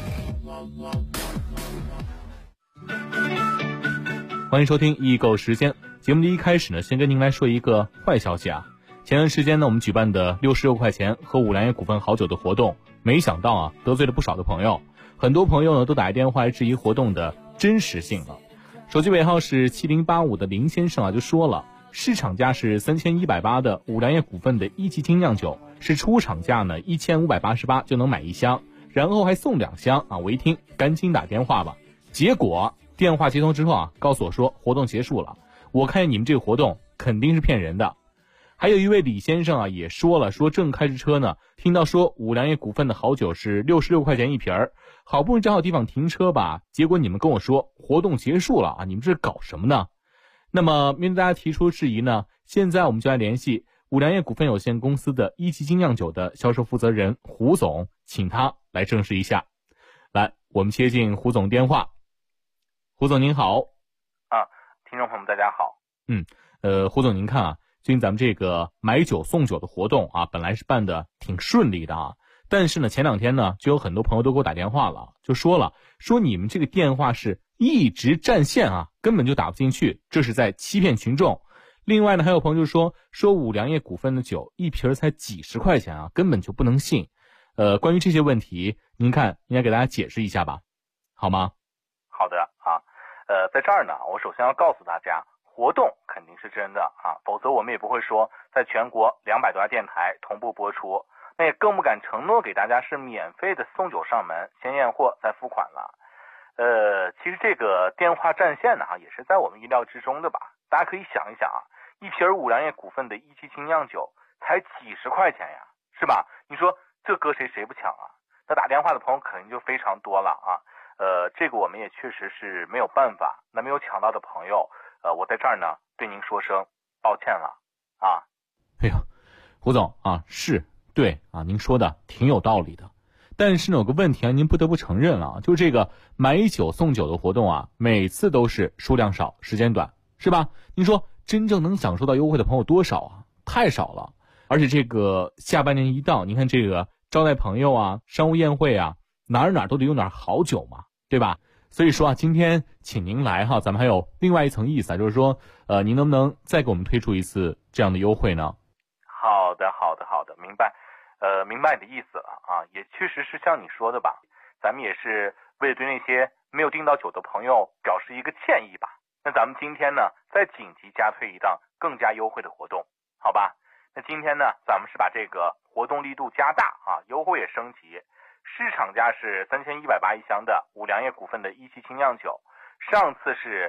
欢迎收听易购时间。节目的一开始呢，先跟您来说一个坏消息啊。前段时间呢，我们举办的66块钱喝五粮液股份好酒的活动，没想到啊，得罪了不少的朋友。很多朋友呢都打来电话来质疑活动的真实性了。手机尾号是7085的林先生啊就说了，市场价是3180的五粮液股份的1级精酿酒，是出厂价呢1588就能买1箱，然后还送2箱啊！我一听赶紧打电话吧。结果电话接通之后啊，告诉我说活动结束了。我看你们这个活动肯定是骗人的。还有一位李先生啊也说了，说正开着车呢，听到说五粮液股份的好酒是66块钱一瓶儿，好不容易找好地方停车吧，结果你们跟我说活动结束了啊，你们这是搞什么呢？那么面对大家提出质疑呢，现在我们就来联系五粮液股份有限公司的1级精酿酒的销售负责人胡总，请他来证实一下。来，我们接进胡总电话。胡总您好。 听众朋友们大家好。 胡总您看啊，最近咱们这个买酒送酒的活动啊，本来是办的挺顺利的啊，但是呢前2天呢就有很多朋友都给我打电话了，就说你们这个电话是一直占线啊，根本就打不进去，这是在欺骗群众。另外呢还有朋友就说五粮液股份的酒一瓶才几十块钱啊，根本就不能信。关于这些问题，您看应该给大家解释一下吧，好吗？ 好的啊，在这儿呢，我首先要告诉大家，活动肯定是真的啊，否则我们也不会说在全国200多家电台同步播出，那也更不敢承诺给大家是免费的送酒上门，先验货再付款了。其实这个电话占线呢，也是在我们意料之中的吧。大家可以想一想啊，一瓶五粮液股份的1级精酿酒才几十块钱呀，是吧？你说这搁谁不抢啊？那打电话的朋友肯定就非常多了啊。这个我们也确实是没有办法。那没有抢到的朋友，我在这儿呢对您说声抱歉了啊。 哎呀，胡总啊，是对啊，您说的挺有道理的。但是呢有个问题啊，您不得不承认了，就是这个买酒送酒的活动啊，每次都是数量少时间短，是吧？您说真正能享受到优惠的朋友多少啊？太少了。而且这个下半年一到，您看这个招待朋友啊，商务宴会啊，哪儿都得用点好酒嘛，对吧？所以说啊，今天请您来哈，咱们还有另外一层意思啊，就是说您能不能再给我们推出一次这样的优惠呢？ 好的，明白。明白你的意思了啊，也确实是像你说的吧，咱们也是为了对那些没有订到酒的朋友表示一个歉意吧。那咱们今天呢，再紧急加推一档更加优惠的活动，好吧？那今天呢，咱们是把这个活动力度加大啊，优惠也升级。市场价是3180一箱的五粮液股份的1级精酿酒，上次是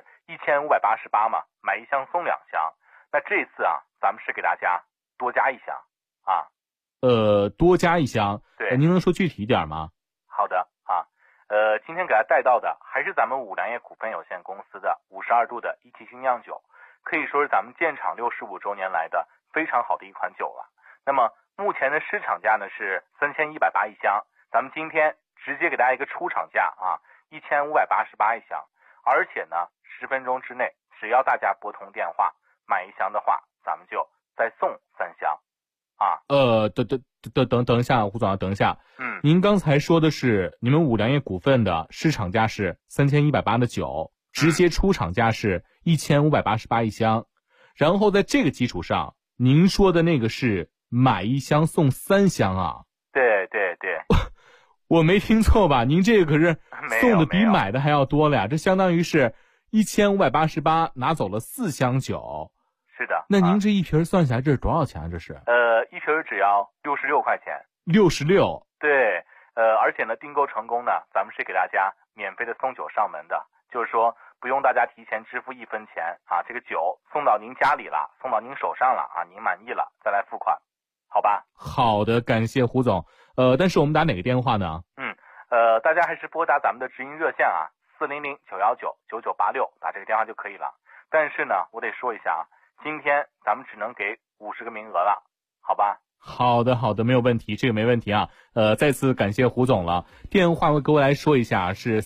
1588嘛，买1箱送2箱。那这次啊，咱们是给大家多加1箱啊， 多加一箱。 对， 您能说具体一点吗？ 好的啊，今天给大家带到的还是咱们五粮液股份有限公司的52度的一级精酿酒，可以说是咱们建厂65周年来的非常好的一款酒了。那么目前的市场价呢是3180一箱，咱们今天直接给大家一个出厂价啊，1588一箱，而且呢10分钟之内，只要大家拨通电话买一箱的话，咱们就再送3箱啊。 等一下，胡总，等一下。您刚才说的是你们五粮液股份的市场价是3180的酒，直接出厂价是1588一箱，然后在这个基础上，您说的那个是买一箱送3箱啊？ 对对对。 我没听错吧？您这个可是送的比买的还要多了呀，这相当于是1588拿走了4箱酒。 是的。 那您这一瓶算下来这是多少钱啊？这是？ 一瓶只要66块钱。 66。 对，而且呢，订购成功呢，咱们是给大家免费的送酒上门的，就是说不用大家提前支付1分钱啊，这个酒送到您家里了，送到您手上了啊，您满意了再来付款，好吧？ 好的，感谢胡总。但是我们打哪个电话呢？ 大家还是拨打咱们的直营热线啊，400-919-9986，打这个电话就可以了。但是呢，我得说一下啊，今天咱们只能给50个名额了，好吧？ 好的，没有问题，这个没问题啊。再次感谢胡总了。电话给我来说一下，是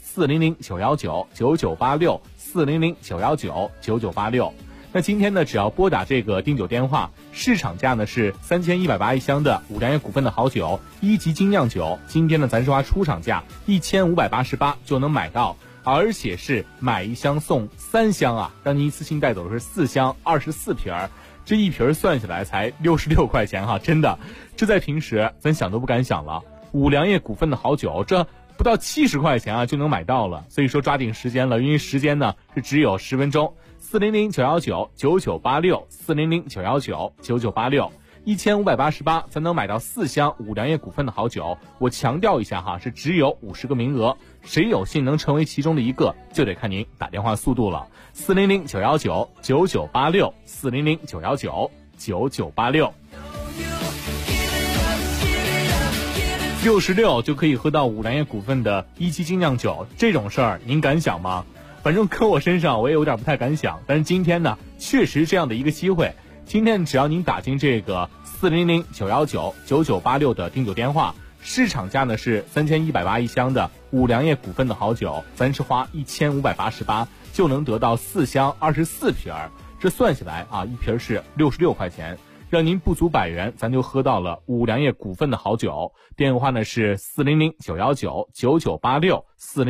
400-919-9986 400-919-9986。那今天呢，只要拨打这个订酒电话，市场价呢是3180一箱的五粮液股份的好酒1级精酿酒，今天呢咱说出厂价1588就能买到，而且是买一箱送3箱啊，让您一次性带走的是4箱24瓶，这一瓶算下来才66块钱哈，真的，这在平时咱想都不敢想了。五粮液股份的好酒，这不到70块钱啊就能买到了，所以说抓紧时间了，因为时间呢是只有10分钟。400-919-9986 400-919-9986 1588才能买到4箱五粮液股份的好酒。我强调一下哈，是只有50个名额，谁有幸能成为其中的一个，就得看您打电话速度了。400-919-9986 400-919-9986 66就可以喝到五粮液股份的1级精酿酒，这种事儿您敢想吗？反正搁我身上我也有点不太敢想，但是今天呢确实这样的一个机会，今天只要您打进这个400-919-9986的订酒电话，市场价呢是3180一箱的五粮液股份的好酒，咱是花1588就能得到4箱24瓶，这算下来啊，一瓶是66块钱，让您不足100元咱就喝到了五粮液股份的好酒。电话呢是400-919-9986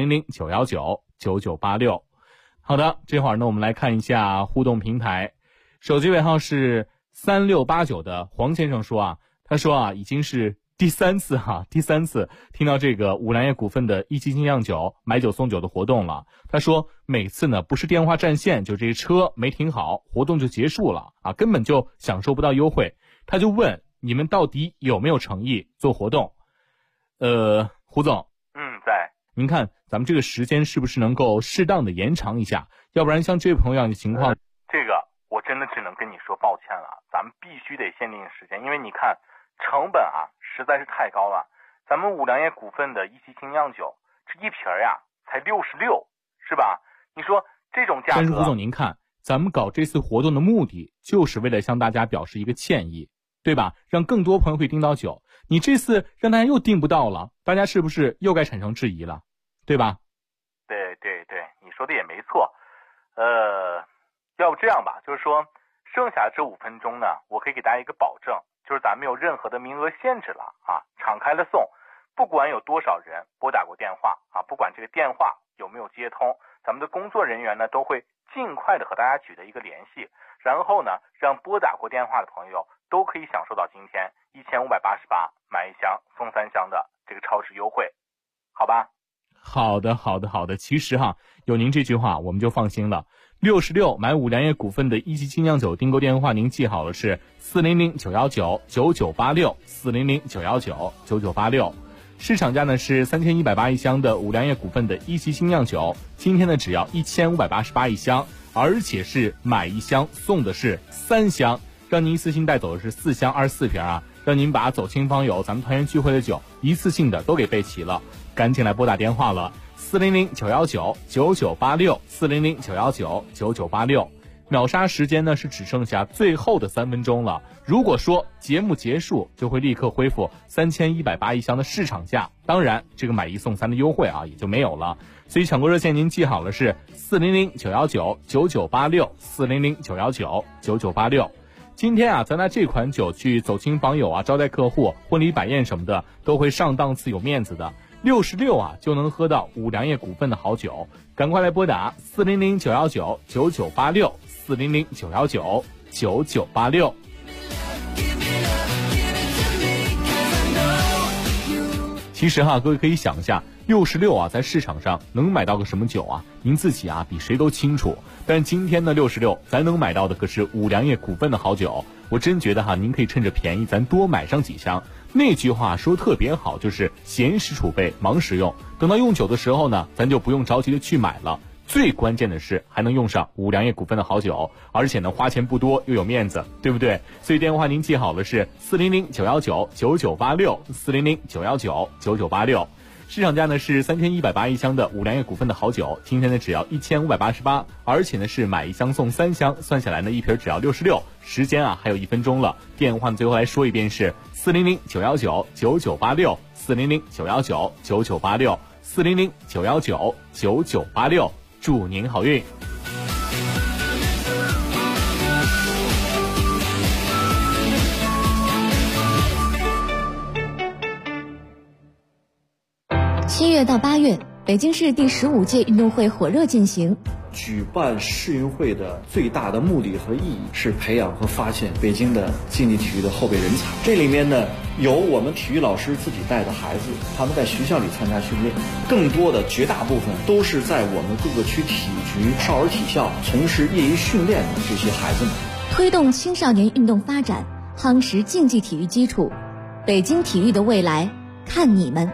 400-919-9986。好的，这会儿呢我们来看一下互动平台，手机尾号是3689的黄先生说啊，他说啊已经是第三次听到这个五粮液股份的1级精酿酒买酒送酒的活动了。他说每次呢不是电话占线，就这车没停好，活动就结束了啊，根本就享受不到优惠。他就问你们到底有没有诚意做活动？胡总， 在。 您看咱们这个时间是不是能够适当的延长一下？要不然像这位朋友这样的情况， 这个我真的只能跟你说抱歉了，咱们必须得限定时间，因为你看成本啊实在是太高了。咱们五粮液股份的1级精酿酒，这一瓶呀才66，是吧？你说这种价格。 但是胡总，您看咱们搞这次活动的目的就是为了向大家表示一个歉意，对吧？让更多朋友会订到酒，你这次让大家又订不到了，大家是不是又该产生质疑了，对吧？ 对，你说的也没错。要不这样吧，就是说剩下这5分钟呢，我可以给大家一个保证，就是咱们没有任何的名额限制了啊，敞开了送，不管有多少人拨打过电话啊，不管这个电话有没有接通，咱们的工作人员呢都会尽快的和大家取得一个联系，然后呢让拨打过电话的朋友都可以享受到今天1588买1箱送3箱的这个超值优惠，好吧？ 好的，其实哈，有您这句话我们就放心了。66买五粮液股份的1级精酿酒订购电话您记好了，是400-919-9986 400-919-9986。市场价呢是3180一箱的五粮液股份的1级精酿酒，今天呢只要1588一箱，而且是买1箱送的是3箱，让您一次性带走的是4箱24瓶啊， 让您把走亲访友咱们团圆聚会的酒一次性的都给备齐了，赶紧来拨打电话了，400-919-9986，400-919-9986。秒杀时间呢是只剩下最后的3分钟了。如果说节目结束，就会立刻恢复3180一箱的市场价，当然这个买1送3的优惠啊也就没有了。所以抢购热线您记好了是400-919-9986，400-919-9986。今天啊，咱拿这款酒去走亲访友啊，招待客户、婚礼摆宴什么的，都会上档次有面子的。66啊就能喝到五粮液股份的好酒，赶快来拨打400-919-9986，400-919-9986。其实哈，各位可以想一下，66啊在市场上能买到个什么酒啊？您自己啊比谁都清楚。但今天的66，咱能买到的可是五粮液股份的好酒。我真觉得哈，您可以趁着便宜，咱多买上几箱。那句话说特别好，就是闲时储备，忙时用。等到用酒的时候呢，咱就不用着急的去买了。最关键的是还能用上五粮液股份的好酒，而且呢花钱不多又有面子，对不对？所以电话您记好了是400-919-9986，400-919-9986。市场价呢是3180一箱的五粮液股份的好酒，今天呢只要1588，而且呢是买1箱送3箱，算下来呢一瓶只要66。时间啊还有1分钟了，电话呢最后来说一遍是400-919-9986，400-919-9986，400-919-9986。祝您好运。 7月到8月，北京市第15届运动会火热进行。 举办世运会的最大的目的和意义是培养和发现北京的竞技体育的后备人才。这里面呢，有我们体育老师自己带的孩子，他们在学校里参加训练，更多的绝大部分都是在我们各个区体育局、少儿体校从事业余训练的这些孩子们。 推动青少年运动发展，夯实竞技体育基础，北京体育的未来，看你们。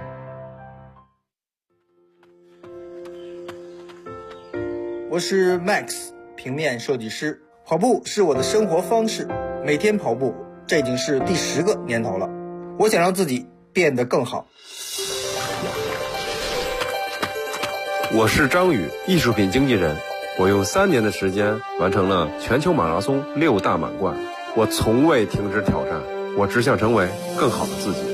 我是 Max， 平面设计师。跑步是我的生活方式，每天跑步，这已经是第10个年头了。我想让自己变得更好。 我是张宇，艺术品经纪人。我用3年的时间完成了全球马拉松6大满贯。我从未停止挑战，我只想成为更好的自己。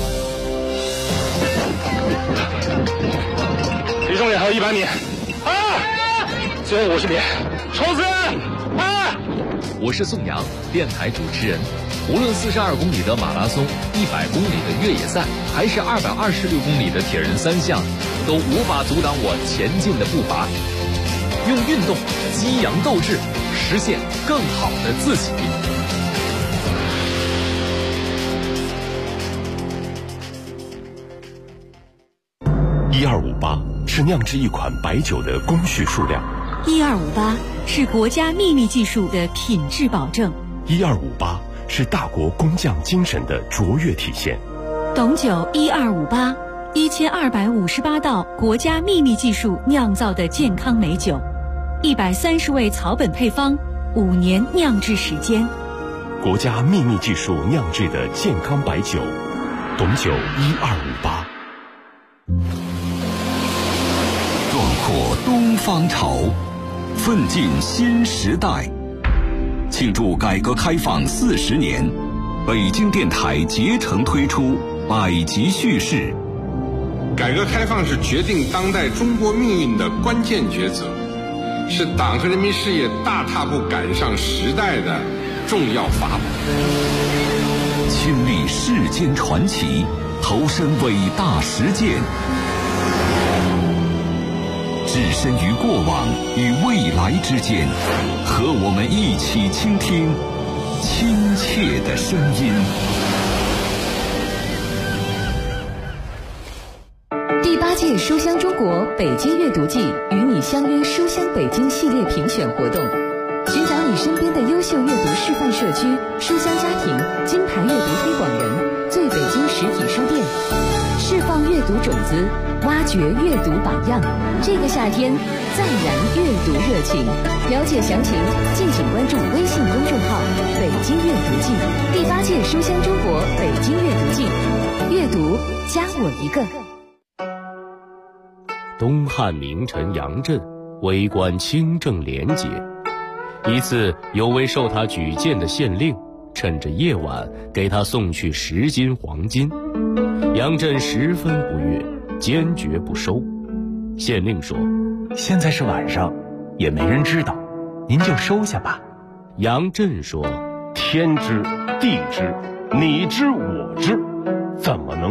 离终点还有100米。最后50米，冲刺！ 我是宋阳，电台主持人。无论42公里的马拉松、100公里的越野赛，还是226公里的铁人3项，都无法阻挡我前进的步伐。用运动激扬斗志，实现更好的自己。 1258是酿制一款白酒的工序数量。 1258是国家秘密技术的品质保证。 1258是大国工匠精神的卓越体现。 董酒1258 1258道国家秘密技术酿造的健康美酒，130味草本配方，5年酿制时间。 国家秘密技术酿制的健康白酒，董酒1258。 壮阔东方潮，奋进新时代。庆祝改革开放40年，北京电台竭诚推出百集叙事。 改革开放是决定当代中国命运的关键抉择，是党和人民事业大踏步赶上时代的重要法宝。 亲历世间传奇，投身伟大实践，置身于过往与未来之间，和我们一起倾听亲切的声音。 第8届书香中国北京阅读季与你相约书香北京系列评选活动，寻找你身边的优秀阅读示范社区、书香家庭、金牌阅读推广人、最北京实体书店，释放阅读种子，挖掘阅读榜样。这个夏天再燃阅读热情。了解详情，敬请关注微信公众号“北京阅读季”。第8届书香中国北京阅读季，阅读加我一个。 东汉名臣杨震为官清正廉洁，一次有位受他举荐的县令趁着夜晚给他送去10斤黄金，杨震十分不悦，坚决不收。县令说：“ 现在是晚上，也没人知道，您就收下吧。” 杨震说：“ 天知地知，你知我知，怎么能